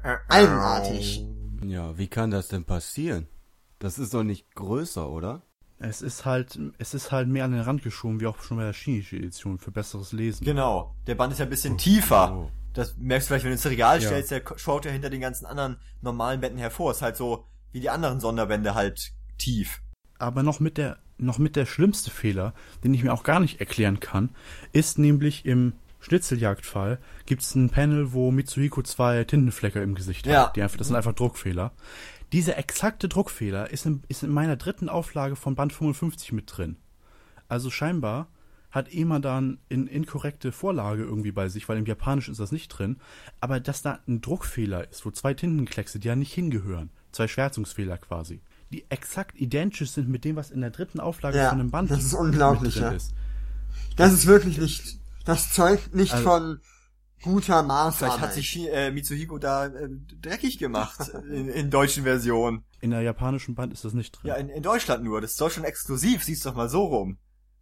Speaker 1: eigenartig.
Speaker 3: Ja, wie kann das denn passieren? Das ist doch nicht größer, oder?
Speaker 4: Es ist halt, es ist halt mehr an den Rand geschoben, wie auch schon bei der chinesischen Edition, für besseres Lesen.
Speaker 2: Genau. Der Band ist ja ein bisschen tiefer.
Speaker 3: Oh.
Speaker 2: Das merkst du vielleicht, wenn du ins Regal
Speaker 4: Ja.
Speaker 2: stellst, der schaut ja hinter den ganzen anderen normalen Bänden hervor. Ist halt so wie die anderen Sonderbände halt tief.
Speaker 4: Aber noch mit der, noch mit der schlimmste Fehler, den ich mir auch gar nicht erklären kann, ist nämlich im Schnitzeljagdfall gibt's ein Panel, wo Mitsuhiko zwei Tintenflecke im Gesicht
Speaker 2: Ja.
Speaker 4: hat. Die einfach, das sind einfach Druckfehler. Dieser exakte Druckfehler ist in, ist in meiner dritten Auflage von Band fünfundfünfzig mit drin. Also scheinbar hat Ema da eine inkorrekte Vorlage irgendwie bei sich, weil im Japanischen ist das nicht drin. Aber dass da ein Druckfehler ist, wo zwei Tintenkleckse, die ja nicht hingehören, zwei Schwärzungsfehler quasi, die exakt identisch sind mit dem, was in der dritten Auflage
Speaker 1: Ja,
Speaker 4: von dem Band
Speaker 1: das ist unglaublich,
Speaker 4: mit drin
Speaker 1: ja.
Speaker 4: ist.
Speaker 1: Das ist wirklich nicht, das zeugt nicht
Speaker 4: Also-
Speaker 1: von guter Maßarbeit.
Speaker 2: Vielleicht hat sich äh, Mitsuhiko da äh, dreckig gemacht in, in deutschen Version.
Speaker 4: In der japanischen Band ist das nicht drin.
Speaker 2: Ja, in, in Deutschland nur. Das ist Deutschland exklusiv. Sieh's doch mal so rum.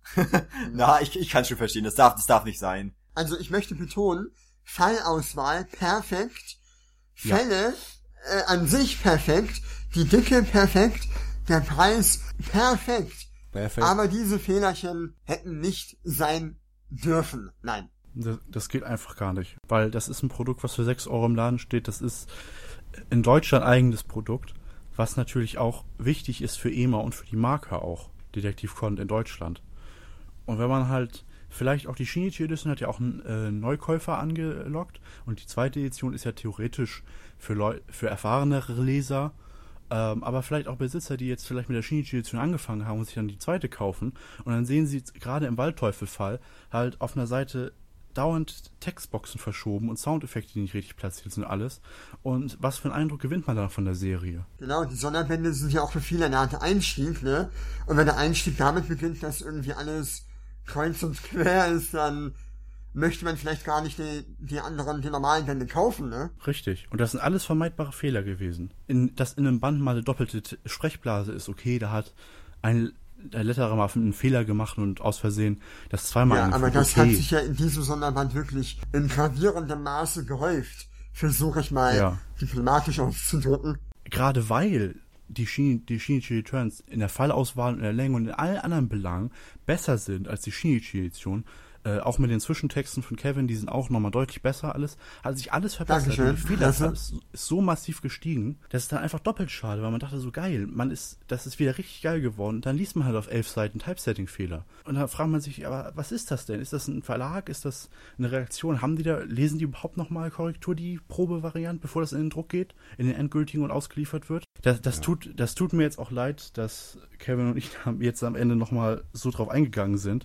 Speaker 2: Na, ich, ich kann schon verstehen. Das darf, das darf nicht sein.
Speaker 1: Also ich möchte betonen, Fallauswahl perfekt,
Speaker 4: Ja.
Speaker 1: Fälle äh, an sich perfekt, die Dicke perfekt, der Preis perfekt.
Speaker 3: Perfekt.
Speaker 1: Aber diese Fehlerchen hätten nicht sein dürfen. Nein.
Speaker 4: Das, das geht einfach gar nicht. Weil das ist ein Produkt, was für sechs Euro im Laden steht. Das ist in Deutschland eigenes Produkt, was natürlich auch wichtig ist für E M A und für die Marke auch. Detektiv Conan in Deutschland. Und wenn man halt, vielleicht auch die Shinichi Edition hat ja auch einen äh, Neukäufer angelockt. Und die zweite Edition ist ja theoretisch für, Leu für erfahrenere Leser. Ähm, aber vielleicht auch Besitzer, die jetzt vielleicht mit der Shinichi Edition angefangen haben und sich dann die zweite kaufen. Und dann sehen sie gerade im Waldteufel-Fall halt auf einer Seite dauernd Textboxen verschoben und Soundeffekte, die nicht richtig platziert sind und alles. Und was für einen Eindruck gewinnt man dann von der Serie?
Speaker 1: Genau, die Sonderbände sind ja auch für viele eine Art Einstieg, ne? Und wenn der Einstieg damit beginnt, dass irgendwie alles kreuz und quer ist, dann möchte man vielleicht gar nicht die, die anderen, die normalen Bände kaufen, ne?
Speaker 4: Richtig. Und das sind alles vermeidbare Fehler gewesen. In, dass in einem Band mal eine doppelte T- Sprechblase ist, okay, da hat ein der Letterer mal einen Fehler gemacht und aus Versehen das zweimal
Speaker 1: Ja, aber
Speaker 4: eingefügt.
Speaker 1: das
Speaker 4: Okay.
Speaker 1: hat sich ja in diesem Sonderband wirklich in gravierendem Maße gehäuft. Versuche ich mal
Speaker 4: Ja.
Speaker 1: diplomatisch auszudrücken.
Speaker 4: Gerade weil die, Shin- die Shinichi Returns in der Fallauswahl, in der Länge und in allen anderen Belangen besser sind als die Shinichi-Edition, äh, auch mit den Zwischentexten von Kevin, die sind auch nochmal deutlich besser alles, hat sich alles verbessert.
Speaker 1: Dankeschön.
Speaker 4: Und die Fehlerzahl
Speaker 1: Danke.
Speaker 4: ist, ist so massiv gestiegen, das ist dann einfach doppelt schade, weil man dachte so geil, man ist, das ist wieder richtig geil geworden. Und dann liest man halt auf elf Seiten Typesetting-Fehler. Und da fragt man sich, aber was ist das denn? Ist das ein Verlag? Ist das eine Reaktion? Haben die da, lesen die überhaupt nochmal Korrektur, die Probevariante, bevor das in den Druck geht, in den endgültigen und ausgeliefert wird? Das, das
Speaker 3: Ja.
Speaker 4: tut, das tut mir jetzt auch leid, dass Kevin und ich da jetzt am Ende nochmal so drauf eingegangen sind.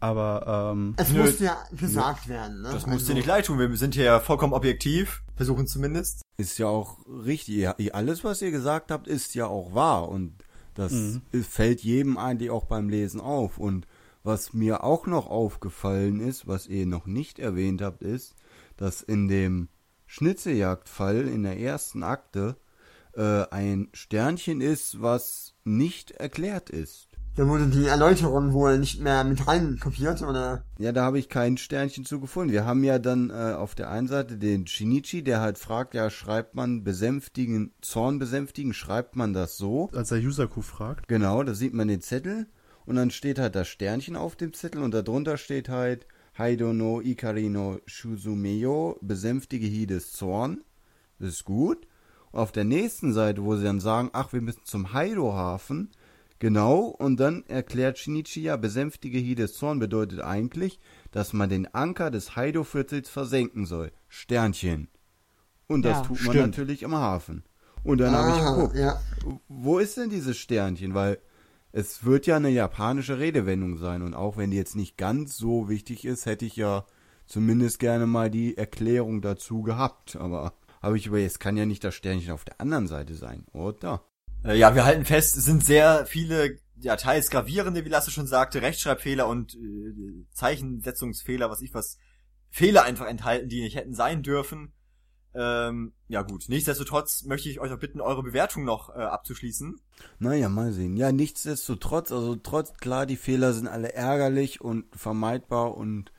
Speaker 4: Aber, ähm,
Speaker 1: Es
Speaker 2: Nö.
Speaker 1: musste ja gesagt werden, ne?
Speaker 2: Das muss
Speaker 1: Also-
Speaker 2: dir nicht leid tun, wir sind hier ja vollkommen objektiv, versuchen zumindest.
Speaker 3: Ist ja auch richtig. Ja, alles, was ihr gesagt habt, ist ja auch wahr. Und das
Speaker 4: Mhm.
Speaker 3: fällt jedem eigentlich auch beim Lesen auf. Und was mir auch noch aufgefallen ist, was ihr noch nicht erwähnt habt, ist, dass in dem Schnitzeljagdfall in der ersten Akte äh, ein Sternchen ist, was nicht erklärt ist.
Speaker 1: Da wurde die Erläuterung wohl nicht mehr mit rein kopiert, oder?
Speaker 3: Ja, da habe ich kein Sternchen zu gefunden. Wir haben ja dann äh, auf der einen Seite den Shinichi, der halt fragt, ja, schreibt man besänftigen, Zorn besänftigen, schreibt man das so?
Speaker 4: als der Yusaku fragt,
Speaker 3: Genau, da sieht man den Zettel und dann steht halt das Sternchen auf dem Zettel und darunter steht halt Haido no Ikari no Shuzumeyo, besänftige Hides Zorn. Das ist gut. Und auf der nächsten Seite, wo sie dann sagen, ach, wir müssen zum Haido-Hafen, genau, und dann erklärt Shinichi ja, besänftige Hides Zorn bedeutet eigentlich, dass man den Anker des Haido-Viertels versenken soll. Sternchen. Und das
Speaker 5: Ja,
Speaker 3: tut man
Speaker 4: stimmt.
Speaker 3: natürlich im Hafen. Und dann habe ich
Speaker 1: Ah,
Speaker 3: geguckt,
Speaker 1: ja.
Speaker 3: wo ist denn dieses Sternchen? Weil es wird ja eine japanische Redewendung sein und auch wenn die jetzt nicht ganz so wichtig ist, hätte ich ja zumindest gerne mal die Erklärung dazu gehabt. Aber habe ich über, es kann ja nicht das Sternchen auf der anderen Seite sein, oder?
Speaker 2: Äh, ja, wir halten fest, es sind sehr viele, ja, teils gravierende, wie Lasse schon sagte, Rechtschreibfehler und äh, Zeichensetzungsfehler, was ich was, Fehler einfach enthalten, die nicht hätten sein dürfen. Ähm, ja gut, nichtsdestotrotz möchte ich euch auch bitten, eure Bewertung noch äh, abzuschließen.
Speaker 3: Naja, mal sehen. Ja, nichtsdestotrotz, also trotz, klar, die Fehler sind alle ärgerlich und vermeidbar und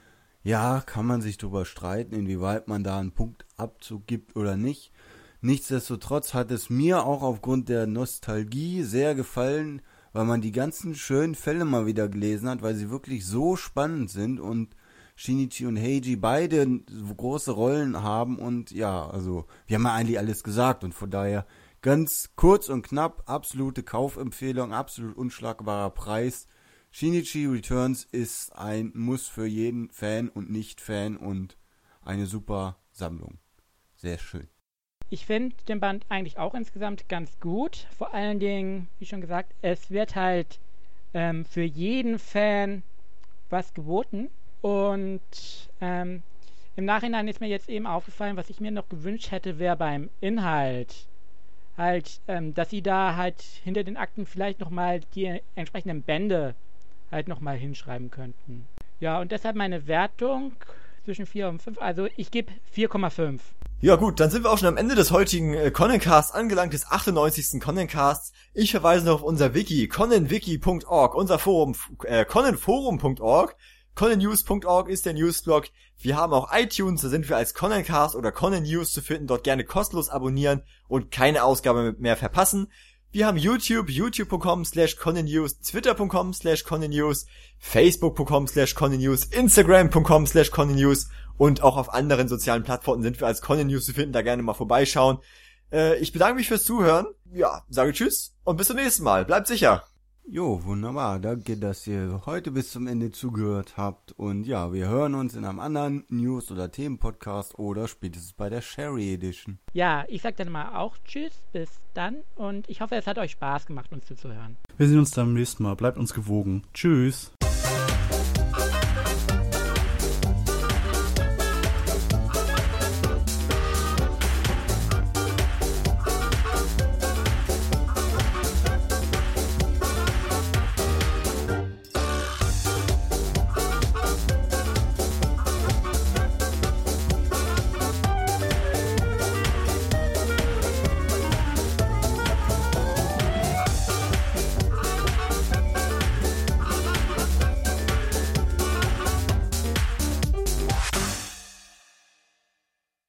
Speaker 3: ja, kann man sich drüber streiten, inwieweit man da einen Punktabzug gibt oder nicht. Nichtsdestotrotz hat es mir auch aufgrund der Nostalgie sehr gefallen, weil man die ganzen schönen Fälle mal wieder gelesen hat, weil sie wirklich so spannend sind und Shinichi und Heiji beide große Rollen haben und ja, also wir haben ja eigentlich alles gesagt und von daher ganz kurz und knapp, absolute Kaufempfehlung, absolut unschlagbarer Preis. Shinichi Returns ist ein Muss für jeden Fan und Nicht-Fan und eine super Sammlung. Sehr schön.
Speaker 5: Ich finde den Band eigentlich auch insgesamt ganz gut. Vor allen Dingen, wie schon gesagt, es wird halt ähm, für jeden Fan was geboten. Und ähm, im Nachhinein ist mir jetzt eben aufgefallen, was ich mir noch gewünscht hätte, wäre beim Inhalt halt, ähm, dass sie da halt hinter den Akten vielleicht nochmal die entsprechenden Bände halt nochmal hinschreiben könnten. Ja, und deshalb meine Wertung zwischen vier und fünf. Also ich gebe vier Komma fünf.
Speaker 2: Ja gut, dann sind wir auch schon am Ende des heutigen äh, Connencast angelangt, des achtundneunzigsten Connencasts. Ich verweise noch auf unser Wiki, connenwiki punkt org, unser Forum, äh, connenforum punkt org. Connenews punkt org ist der Newsblog. Wir haben auch iTunes, da sind wir als Connencast oder Connenews zu finden. Dort gerne kostenlos abonnieren und keine Ausgabe mehr verpassen. Wir haben YouTube, youtube punkt com slash connenews, twitter punkt com slash connenews, facebook punkt com slash connenews, instagram punkt com slash connenews und auch auf anderen sozialen Plattformen sind wir als Connenews zu finden. Da gerne mal vorbeischauen. Äh, ich bedanke mich fürs Zuhören. Ja, sage tschüss und bis zum nächsten Mal. Bleibt sicher.
Speaker 3: Jo, wunderbar. Danke, dass ihr heute bis zum Ende zugehört habt. Und ja, wir hören uns in einem anderen News- oder Themenpodcast oder spätestens bei der Sherry Edition.
Speaker 5: Ja, ich sag dann mal auch Tschüss, bis dann und ich hoffe, es hat euch Spaß gemacht, uns zuzuhören.
Speaker 4: wir sehen uns dann beim nächsten Mal. Bleibt uns gewogen. Tschüss.